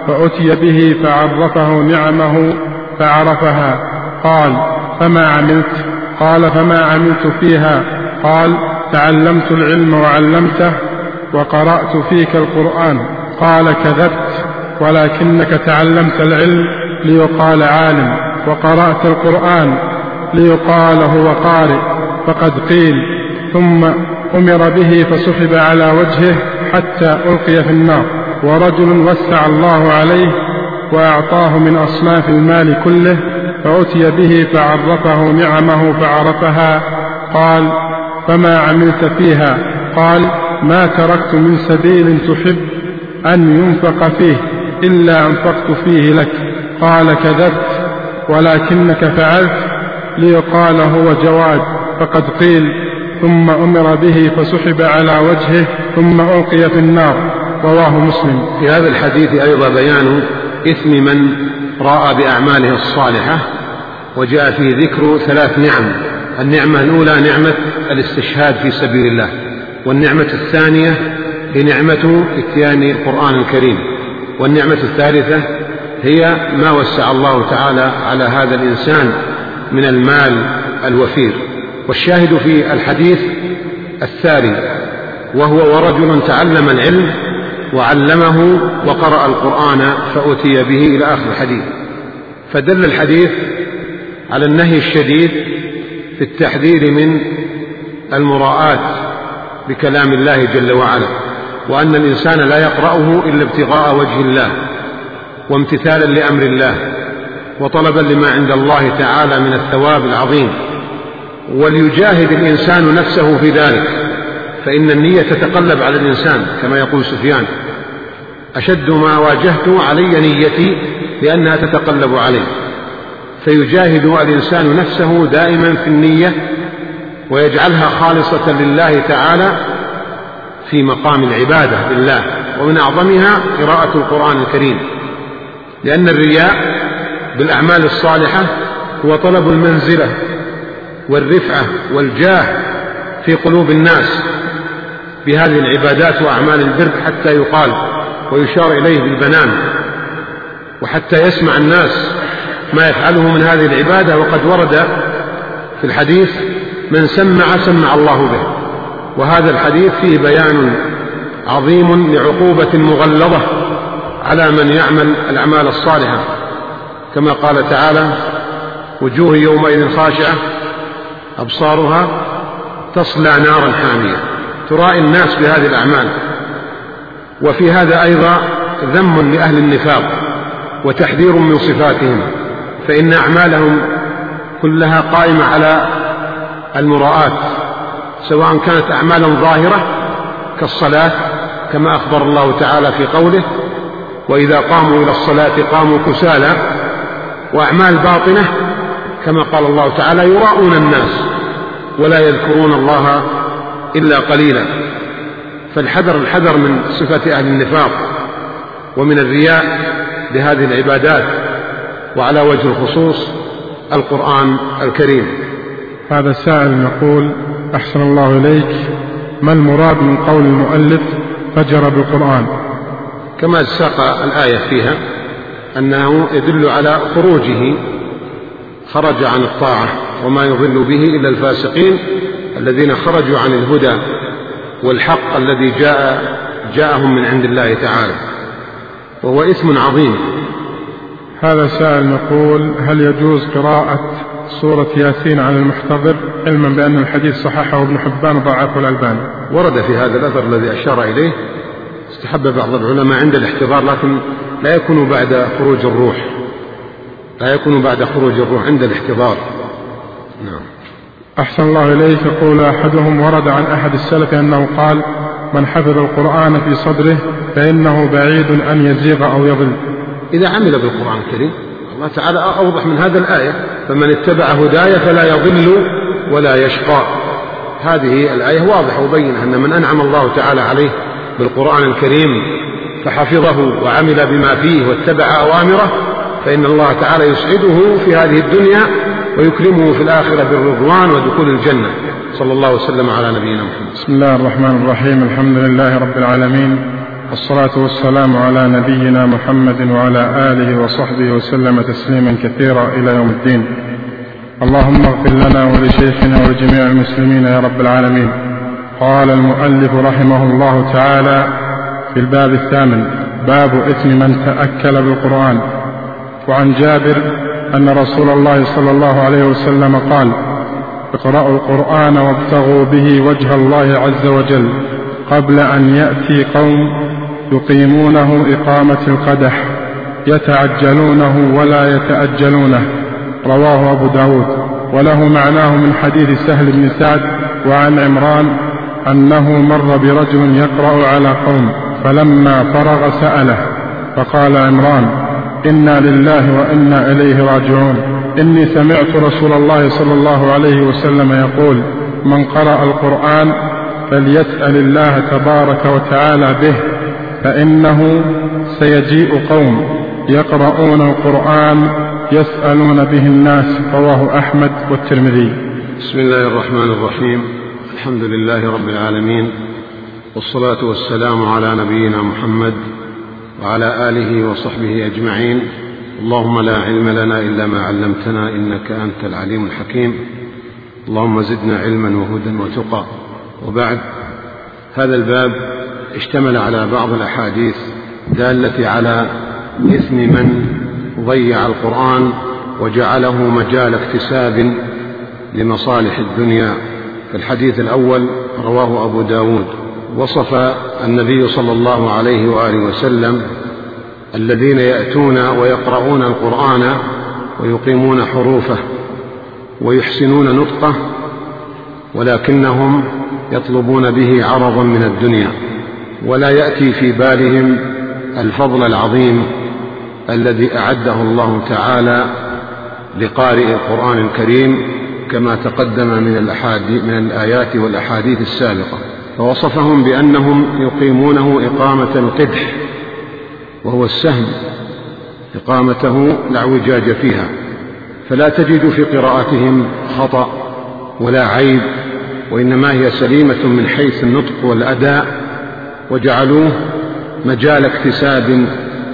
فأتي به فعرفه نعمه فعرفها. قال: فما عملت؟ قال: فما عملت فيها؟ قال: تعلمت العلم وعلمته وقرأت فيك القرآن. قال: كذبت، ولكنك تعلمت العلم ليقال عالم، وقرأت القرآن ليقال هو قارئ، فقد قيل. ثم أمر به فسحب على وجهه حتى ألقي في النار. ورجل وسع الله عليه وأعطاه من أصناف المال كله، فأتي به فعرفه نعمه فعرفها. قال: فما عملت فيها؟ قال: ما تركت من سبيل تحب أن ينفق فيه إلا أنفقت فيه لك. قال: كذبت، ولكنك فعلت ليقال هو جواد، فقد قيل. ثم أمر به فسحب على وجهه ثم ألقي في النار. رواه مسلم. في هذا الحديث أيضا بيان إثم من راء بأعماله الصالحة، وجاء فيه ذكر ثلاث نعم. النعمة الأولى نعمة الاستشهاد في سبيل الله، والنعمة الثانية هي نعمة إتيان القرآن الكريم، والنعمة الثالثة هي ما وسع الله تعالى على هذا الإنسان من المال الوفير. والشاهد في الحديث الثاني وهو: ورجل تعلم العلم وعلمه وقرأ القرآن فأتي به، إلى آخر الحديث. فدل الحديث على النهي الشديد في التحذير من المراءات بكلام الله جل وعلا، وأن الإنسان لا يقرأه إلا ابتغاء وجه الله وامتثالا لأمر الله وطلبا لما عند الله تعالى من الثواب العظيم. وليجاهد الإنسان نفسه في ذلك، فإن النية تتقلب على الإنسان، كما يقول سفيان: أشد ما واجهت علي نيتي لأنها تتقلب عليه. فيجاهد الإنسان نفسه دائما في النية ويجعلها خالصة لله تعالى في مقام العبادة لله، ومن أعظمها قراءة القرآن الكريم، لأن الرياء بالأعمال الصالحة هو طلب المنزلة والرفعة والجاه في قلوب الناس بهذه العبادات وأعمال البر، حتى يقال ويشار إليه بالبنان، وحتى يسمع الناس ما يفعله من هذه العبادة. وقد ورد في الحديث: من سمع سمع الله به. وهذا الحديث فيه بيان عظيم لعقوبة مغلظة على من يعمل الأعمال الصالحة، كما قال تعالى: وجوه يومئذ خاشعة أبصارها تصلى نارا حامية. ترائي الناس بهذه الأعمال. وفي هذا أيضا ذم لأهل النفاق وتحذير من صفاتهم، فإن أعمالهم كلها قائمة على المراءات، سواء كانت أعمالا ظاهرة كالصلاة، كما أخبر الله تعالى في قوله: وإذا قاموا إلى الصلاة قاموا كسالى، وأعمال باطنة كما قال الله تعالى: يراءون الناس ولا يذكرون الله إلا قليلا. فالحذر الحذر من صفة أهل النفاق ومن الرياء بهذه العبادات، وعلى وجه الخصوص القرآن الكريم. هذا السائل يقول: أحسن الله إليك، ما المراد من قول المؤلف فجر بالقرآن؟ كما ساق الآية فيها أنه يدل على خروجه، خرج عن الطاعة، وما يضل به إلا الفاسقين الذين خرجوا عن الهدى والحق الذي جاء جاءهم من عند الله تعالى، وهو إثم عظيم. هذا سائل يقول: هل يجوز قراءة سورة ياسين على المحتضر، علما بأن الحديث صححه ابن حبان وضعفه الألباني؟ ورد في هذا الأثر الذي أشار إليه استحب بعض العلماء عند الاحتضار، لكن لا يكون بعد خروج الروح، لا يكون بعد خروج الروح عند الاحتضار. نعم. أحسن الله إليك. يقول أحدهم: ورد عن أحد السلف أنه قال: من حفظ القرآن في صدره فإنه بعيد أن يزيغ أو يضل. إذا عمل بالقرآن الكريم، الله تعالى أوضح من هذا الآية: فمن اتبع هداي فلا يضل ولا يشقى. هذه الآية واضحة وبينة أن من أنعم الله تعالى عليه بالقرآن الكريم فحفظه وعمل بما فيه واتبع أوامره، فإن الله تعالى يسعده في هذه الدنيا ويكرمه في الآخرة بالرضوان ودخول الجنة. صلى الله وسلم على نبينا محمد. بسم الله الرحمن الرحيم. الحمد لله رب العالمين، والصلاة والسلام على نبينا محمد وعلى آله وصحبه وسلم تسليما كثيرا إلى يوم الدين. اللهم اغفر لنا ولشيخنا ولجميع المسلمين يا رب العالمين. قال المؤلف رحمه الله تعالى في الباب الثامن: باب إثم من تأكل بالقرآن. وعن جابر أن رسول الله صلى الله عليه وسلم قال: اقرأوا القرآن وابتغوا به وجه الله عز وجل قبل أن يأتي قوم يقيمونه إقامة القدح يتعجلونه ولا يتأجلونه. رواه أبو داود. وله معناه من حديث سهل بن سعد وعن عمران أنه مر برجل يقرأ على قوم فلما فرغ سأله فقال عمران: إنا لله وإنا إليه راجعون. إني سمعت رسول الله صلى الله عليه وسلم يقول: من قرأ القرآن فليسأل الله تبارك وتعالى به، فإنه سيجيء قوم يقرؤون القرآن يسألون به الناس. رواه أحمد والترمذي. بسم الله الرحمن الرحيم. الحمد لله رب العالمين، والصلاة والسلام على نبينا محمد وعلى آله وصحبه أجمعين. اللهم لا علم لنا إلا ما علمتنا إنك أنت العليم الحكيم. اللهم زدنا علما وهدى وتقى. وبعد، هذا الباب اشتمل على بعض الأحاديث دالة على إثم من ضيع القرآن وجعله مجال اكتساب لمصالح الدنيا. فالحديث الأول رواه أبو داود، وصف النبي صلى الله عليه وآله وسلم الذين يأتون ويقرؤون القرآن ويقيمون حروفه ويحسنون نطقه، ولكنهم يطلبون به عرضا من الدنيا، ولا يأتي في بالهم الفضل العظيم الذي أعده الله تعالى لقارئ القرآن الكريم كما تقدم من الأحاديث من الآيات والأحاديث السابقة. فوصفهم بأنهم يقيمونه إقامة القدح، وهو السهم، إقامته لا اعوجاج فيها، فلا تجد في قراءتهم خطأ ولا عيب، وإنما هي سليمة من حيث النطق والأداء، وجعلوه مجال اكتساب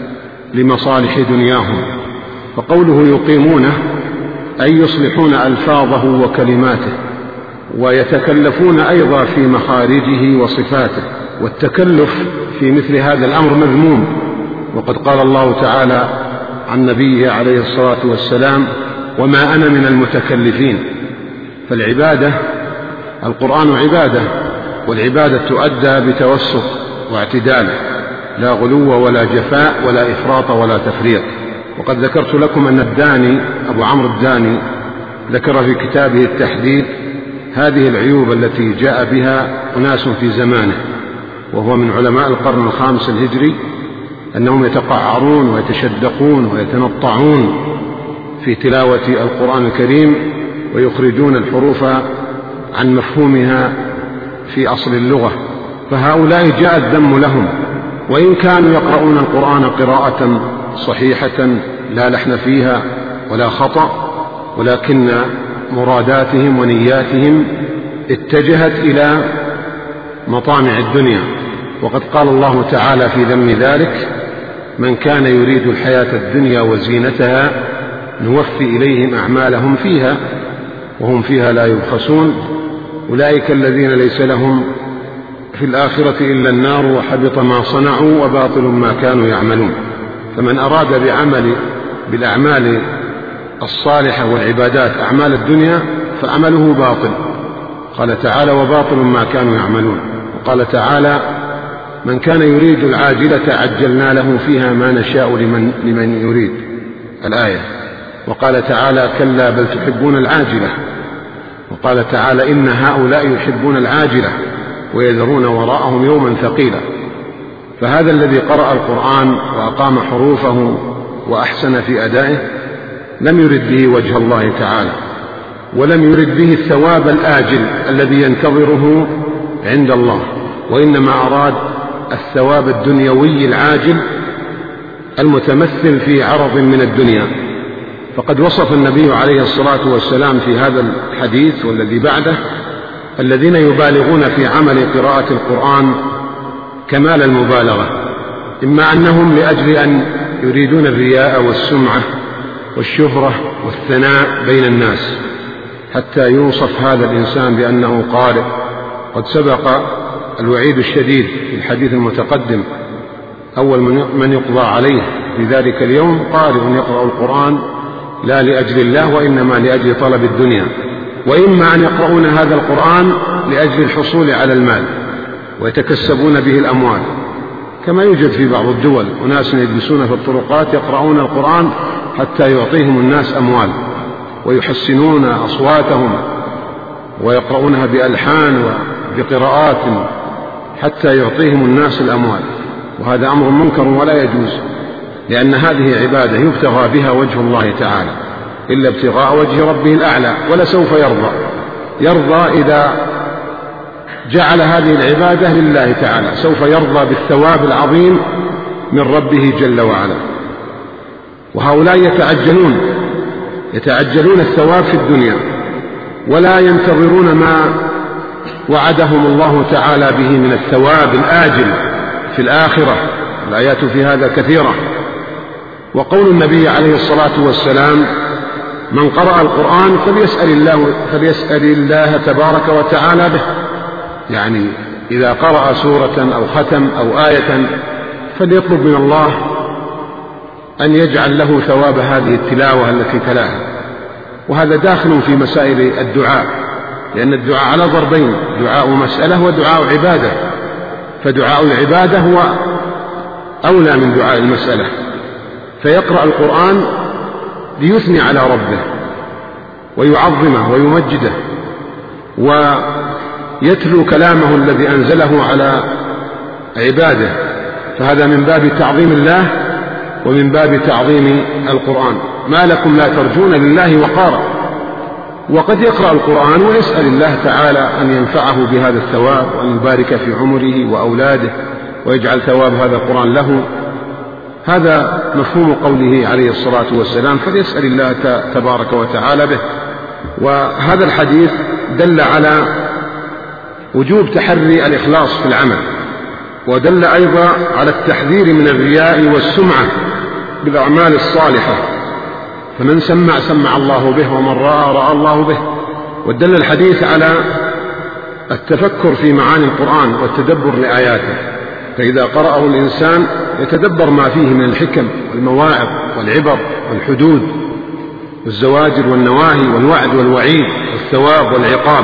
لمصالح دنياهم. فقوله يقيمونه أي يصلحون ألفاظه وكلماته، ويتكلفون أيضا في مخارجه وصفاته. والتكلف في مثل هذا الأمر مذموم، وقد قال الله تعالى عن نبيه عليه الصلاة والسلام: وما أنا من المتكلفين. فالعبادة، القرآن عبادة، والعبادة تؤدى بتوسط واعتدال، لا غلو ولا جفاء ولا إفراط ولا تفريط. وقد ذكرت لكم أن الداني أبو عمرو الداني ذكر في كتابه التحديد هذه العيوب التي جاء بها أناس في زمانه، وهو من علماء القرن الخامس الهجري، أنهم يتقعرون ويتشدقون ويتنطعون في تلاوة القرآن الكريم، ويخرجون الحروف عن مفهومها في أصل اللغة. فهؤلاء جاء الذم لهم، وإن كانوا يقرؤون القرآن قراءة صحيحة لا لحن فيها ولا خطأ، ولكن مراداتهم ونياتهم اتجهت إلى مطامع الدنيا. وقد قال الله تعالى في ذم ذلك: من كان يريد الحياة الدنيا وزينتها نوفي إليهم أعمالهم فيها وهم فيها لا يبخسون. أولئك الذين ليس لهم في الآخرة إلا النار وحبط ما صنعوا وباطل ما كانوا يعملون. فمن أراد بعمل بالأعمال الصالحة والعبادات أعمال الدنيا فعمله باطل. قال تعالى: وباطل ما كانوا يعملون. وقال تعالى: من كان يريد العاجلة عجلنا له فيها ما نشاء لمن, لمن يريد، الآية. وقال تعالى: كلا بل تحبون العاجلة. وقال تعالى: إن هؤلاء يحبون العاجلة ويذرون وراءهم يوما ثقيلا. فهذا الذي قرأ القرآن وأقام حروفه وأحسن في أدائه لم يرد به وجه الله تعالى، ولم يرد به الثواب الآجل الذي ينتظره عند الله، وإنما أراد الثواب الدنيوي العاجل المتمثل في عرض من الدنيا. فقد وصف النبي عليه الصلاة والسلام في هذا الحديث والذي بعده الذين يبالغون في عمل قراءة القرآن كمال المبالغة، إما أنهم لأجل أن يريدون الرياء والسمعة والشهرة والثناء بين الناس حتى يوصف هذا الإنسان بأنه قارئ. قد سبق الوعيد الشديد في الحديث المتقدم: أول من يقضى عليه في ذلك اليوم قارئ يقرأ القرآن لا لأجل الله وإنما لأجل طلب الدنيا. وإما أن يقرؤون هذا القرآن لأجل الحصول على المال ويتكسبون به الأموال، كما يوجد في بعض الدول أناس يجلسون في الطرقات يقرؤون القرآن حتى يعطيهم الناس أموال، ويحسنون أصواتهم ويقرؤونها بألحان وبقراءات حتى يعطيهم الناس الأموال، وهذا أمر منكر ولا يجوز، لأن هذه عبادة يبتغى بها وجه الله تعالى، إلا ابتغاء وجه ربه الأعلى، ولسوف يرضى يرضى إذا جعل هذه العبادة لله تعالى، سوف يرضى بالثواب العظيم من ربه جل وعلا. وهؤلاء يتعجلون يتعجلون الثواب في الدنيا ولا ينتظرون ما وعدهم الله تعالى به من الثواب الآجل في الآخرة. الآيات في هذا كثيرة. وقول النبي عليه الصلاة والسلام: من قرأ القرآن فليسأل الله, فليسأل الله تبارك وتعالى به، يعني إذا قرأ سورة أو ختم أو آية فليطلب من الله أن يجعل له ثواب هذه التلاوة التي تلاها. وهذا داخل في مسائل الدعاء، لأن الدعاء على ضربين: دعاء مسألة ودعاء عبادة، فدعاء العبادة هو أولى من دعاء المسألة. فيقرأ القرآن ليثني على ربه ويعظمه ويمجده، ويتلو كلامه الذي أنزله على عباده، فهذا من باب تعظيم الله ومن باب تعظيم القرآن. ما لكم لا ترجون لله وقارا. وقد يقرأ القرآن ويسأل الله تعالى أن ينفعه بهذا الثواب وأن يبارك في عمره وأولاده ويجعل ثواب هذا القرآن له. هذا مفهوم قوله عليه الصلاة والسلام: فليسأل الله تبارك وتعالى به. وهذا الحديث دل على وجوب تحري الإخلاص في العمل، ودل أيضا على التحذير من الرياء والسمعة بالأعمال الصالحة، فمن سمع سمع الله به، ومن رأى رأى الله به. ودل الحديث على التفكر في معاني القرآن والتدبر لآياته، فإذا قرأه الإنسان يتدبر ما فيه من الحكم والمواعظ والعبر والحدود والزواجر والنواهي والوعد والوعيد والثواب والعقاب،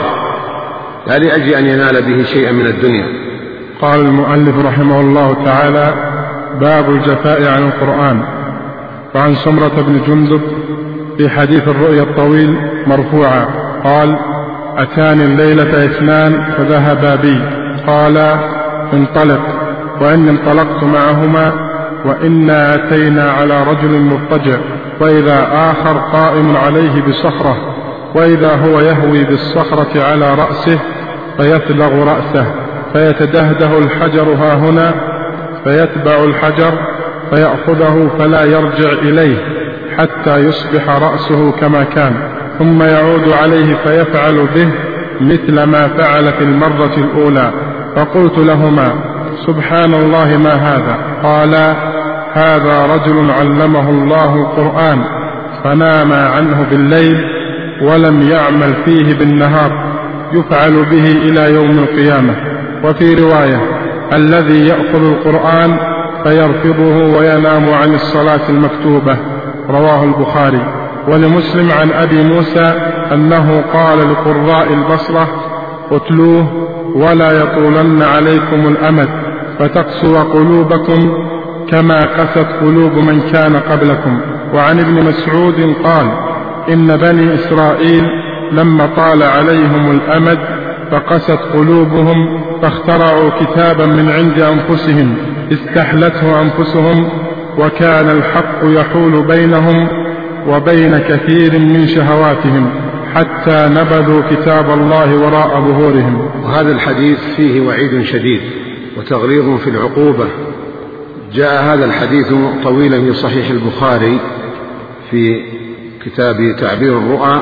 لا لأجل أن ينال به شيئا من الدنيا. قال المؤلف رحمه الله تعالى: باب الجفاء عن القرآن. وعن سمرة بن جندب في حديث الرؤيا الطويل مرفوعا قال: أتاني الليلة اثنان فذهبا بي، قال: انطلق، وإني انطلقت معهما، وإنا أتينا على رجل مضطجع، وإذا آخر قائم عليه بصخرة، وإذا هو يهوي بالصخرة على رأسه فيثلغ رأسه، فيتدهده الحجر ها هنا، فيتبع الحجر فيأخذه فلا يرجع إليه حتى يصبح رأسه كما كان، ثم يعود عليه فيفعل به مثل ما فعل في المرة الأولى. فقلت لهما: سبحان الله، ما هذا؟ قالا: هذا رجل علمه الله القرآن فنام عنه بالليل ولم يعمل فيه بالنهار، يفعل به إلى يوم القيامة. وفي رواية: الذي يأخذ القرآن فيرفضه وينام عن الصلاة المكتوبة. رواه البخاري. ولمسلم عن أبي موسى أنه قال لقراء البصرة: اتلوه ولا يطولن عليكم الأمد فتقسو قلوبكم كما قست قلوب من كان قبلكم. وعن ابن مسعود قال: إن بني إسرائيل لما طال عليهم الأمد فقست قلوبهم فاخترعوا كتابا من عند أنفسهم استحلته أنفسهم، وكان الحق يحول بينهم وبين كثير من شهواتهم حتى نبذوا كتاب الله وراء ظهورهم. وهذا الحديث فيه وعيد شديد وتغليظ في العقوبة. جاء هذا الحديث طويلا في صحيح البخاري في كتاب تعبير الرؤى،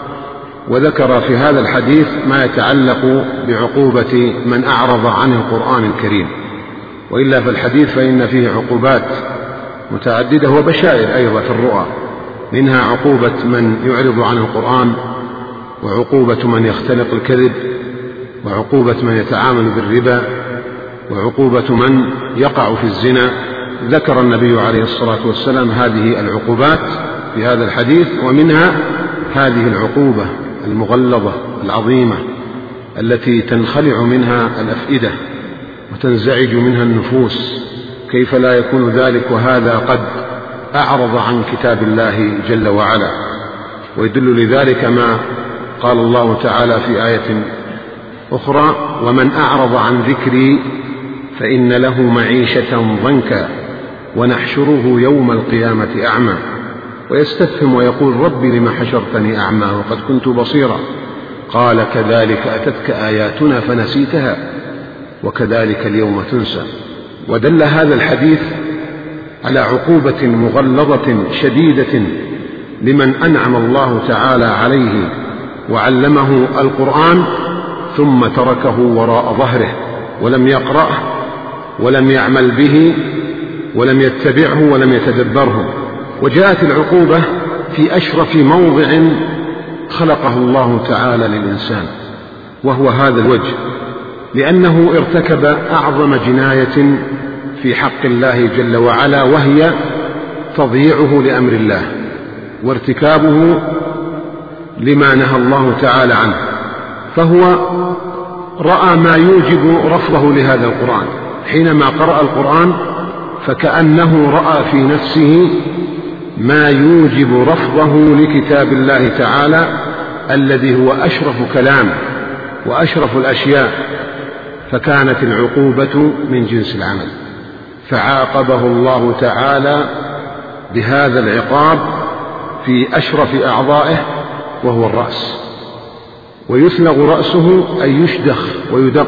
وذكر في هذا الحديث ما يتعلق بعقوبة من أعرض عن القرآن الكريم. وإلا فالحديث فإن فيه عقوبات متعددة وبشائر أيضا في الرؤى، منها عقوبة من يعرض عن القرآن، وعقوبة من يختلق الكذب، وعقوبة من يتعامل بالربا، وعقوبة من يقع في الزنا. ذكر النبي عليه الصلاة والسلام هذه العقوبات في هذا الحديث، ومنها هذه العقوبة المغلظة العظيمة التي تنخلع منها الأفئدة وتنزعج منها النفوس. كيف لا يكون ذلك وهذا قد أعرض عن كتاب الله جل وعلا؟ ويدل لذلك ما قال الله تعالى في آية أخرى: ومن أعرض عن ذكري فإن له معيشة ضنكا ونحشره يوم القيامة أعمى ويستفهم ويقول رب لم حشرتني أعمى وقد كنت بصيرا قال كذلك أتتك آياتنا فنسيتها وكذلك اليوم تنسى. ودل هذا الحديث على عقوبة مغلظة شديدة لمن أنعم الله تعالى عليه وعلمه القرآن ثم تركه وراء ظهره ولم يقرأه ولم يعمل به ولم يتبعه ولم يتدبره. وجاءت العقوبة في أشرف موضع خلقه الله تعالى للإنسان، وهو هذا الوجه، لأنه ارتكب أعظم جناية في حق الله جل وعلا، وهي تضييعه لأمر الله وارتكابه لما نهى الله تعالى عنه. فهو رأى ما يوجب رفضه لهذا القرآن. حينما قرأ القرآن فكأنه رأى في نفسه ما يوجب رفضه لكتاب الله تعالى الذي هو أشرف كلام وأشرف الأشياء، فكانت العقوبة من جنس العمل، فعاقبه الله تعالى بهذا العقاب في أشرف أعضائه وهو الرأس. ويثلغ رأسه أي يشدخ ويدق،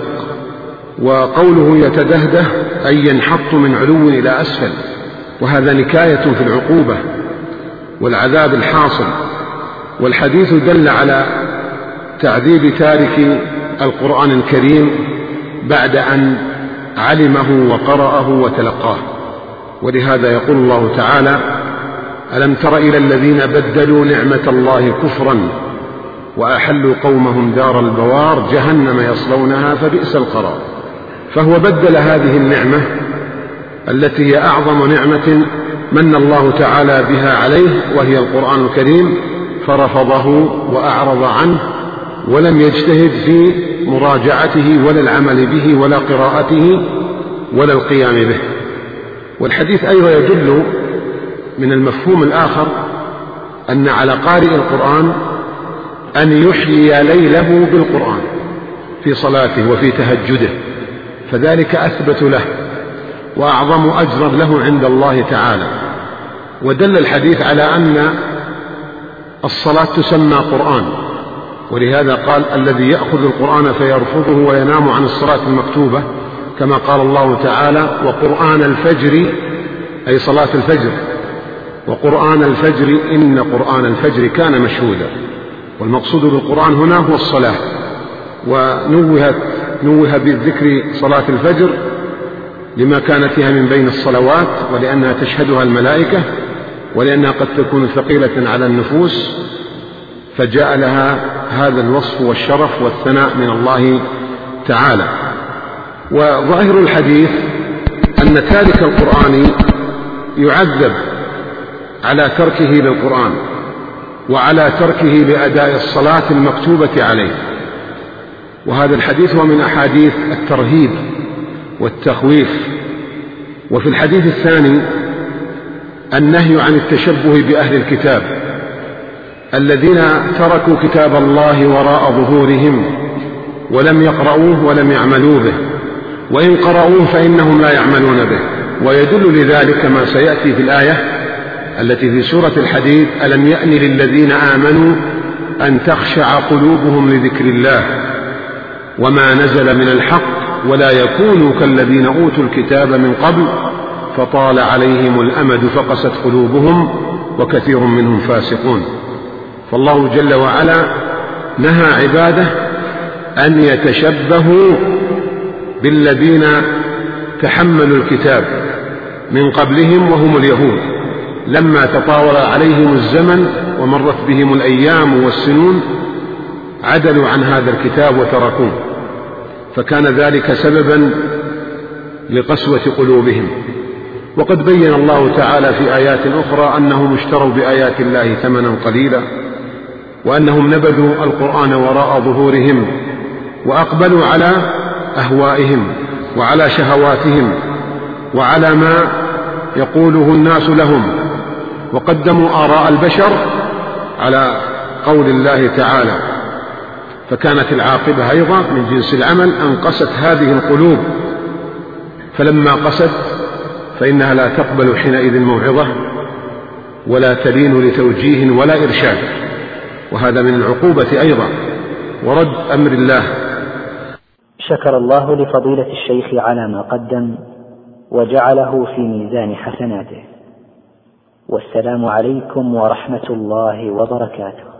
وقوله يتدهده أي ينحط من علو إلى أسفل، وهذا نكاية في العقوبة والعذاب الحاصل. والحديث دل على تعذيب تارك القرآن الكريم بعد أن علمه وقرأه وتلقاه. ولهذا يقول الله تعالى: ألم تر إلى الذين بدلوا نعمة الله كفرا وأحلوا قومهم دار البوار جهنم يصلونها فبئس القرار. فهو بدل هذه النعمة التي هي أعظم نعمة من الله تعالى بها عليه وهي القرآن الكريم، فرفضه وأعرض عنه ولم يجتهد في مراجعته ولا العمل به ولا قراءته ولا القيام به. والحديث أيضا يدل من المفهوم الآخر أن على قارئ القرآن أن يحيي ليله بالقرآن في صلاته وفي تهجده، فذلك أثبت له وأعظم أجرا له عند الله تعالى. ودل الحديث على أن الصلاة تسمى قرآن، ولهذا قال: الذي يأخذ القرآن فيرفضه وينام عن الصلاة المكتوبة، كما قال الله تعالى: وقرآن الفجر، أي صلاة الفجر، وقرآن الفجر إن قرآن الفجر كان مشهودا. والمقصود بالقرآن هنا هو الصلاة، ونوهت نوه بالذكر صلاة الفجر لما كانت فيها من بين الصلوات، ولأنها تشهدها الملائكة، ولأنها قد تكون ثقيلة على النفوس، فجاء لها هذا الوصف والشرف والثناء من الله تعالى. وظاهر الحديث أن تارك القرآن يعذب على تركه للقرآن وعلى تركه لأداء الصلاة المكتوبة عليه. وهذا الحديث هو من أحاديث الترهيب والتخويف. وفي الحديث الثاني النهي عن التشبه بأهل الكتاب الذين تركوا كتاب الله وراء ظهورهم ولم يقرؤوه ولم يعملوا به، وإن قرأوه فإنهم لا يعملون به. ويدل لذلك ما سيأتي في الآية التي في سورة الحديد: ألم يأن للذين آمنوا أن تخشع قلوبهم لذكر الله وما نزل من الحق ولا يكونوا كالذين أوتوا الكتاب من قبل فطال عليهم الأمد فقست قلوبهم وكثير منهم فاسقون. فالله جل وعلا نهى عباده أن يتشبهوا بالذين تحملوا الكتاب من قبلهم وهم اليهود، لما تطاول عليهم الزمن ومرت بهم الأيام والسنون عدلوا عن هذا الكتاب وتركوه، فكان ذلك سببا لقسوة قلوبهم. وقد بين الله تعالى في آيات أخرى أنهم اشتروا بآيات الله ثمنا قليلا، وأنهم نبذوا القرآن وراء ظهورهم وأقبلوا على أهوائهم وعلى شهواتهم وعلى ما يقوله الناس لهم، وقدموا آراء البشر على قول الله تعالى، فكانت العاقبة أيضا من جنس العمل أن قست هذه القلوب، فلما قست فإنها لا تقبل حينئذ موعظة ولا تلين لتوجيه ولا إرشاد، وهذا من العقوبة أيضا ورد أمر الله. شكر الله لفضيلة الشيخ على ما قدم وجعله في ميزان حسناته، والسلام عليكم ورحمة الله وبركاته.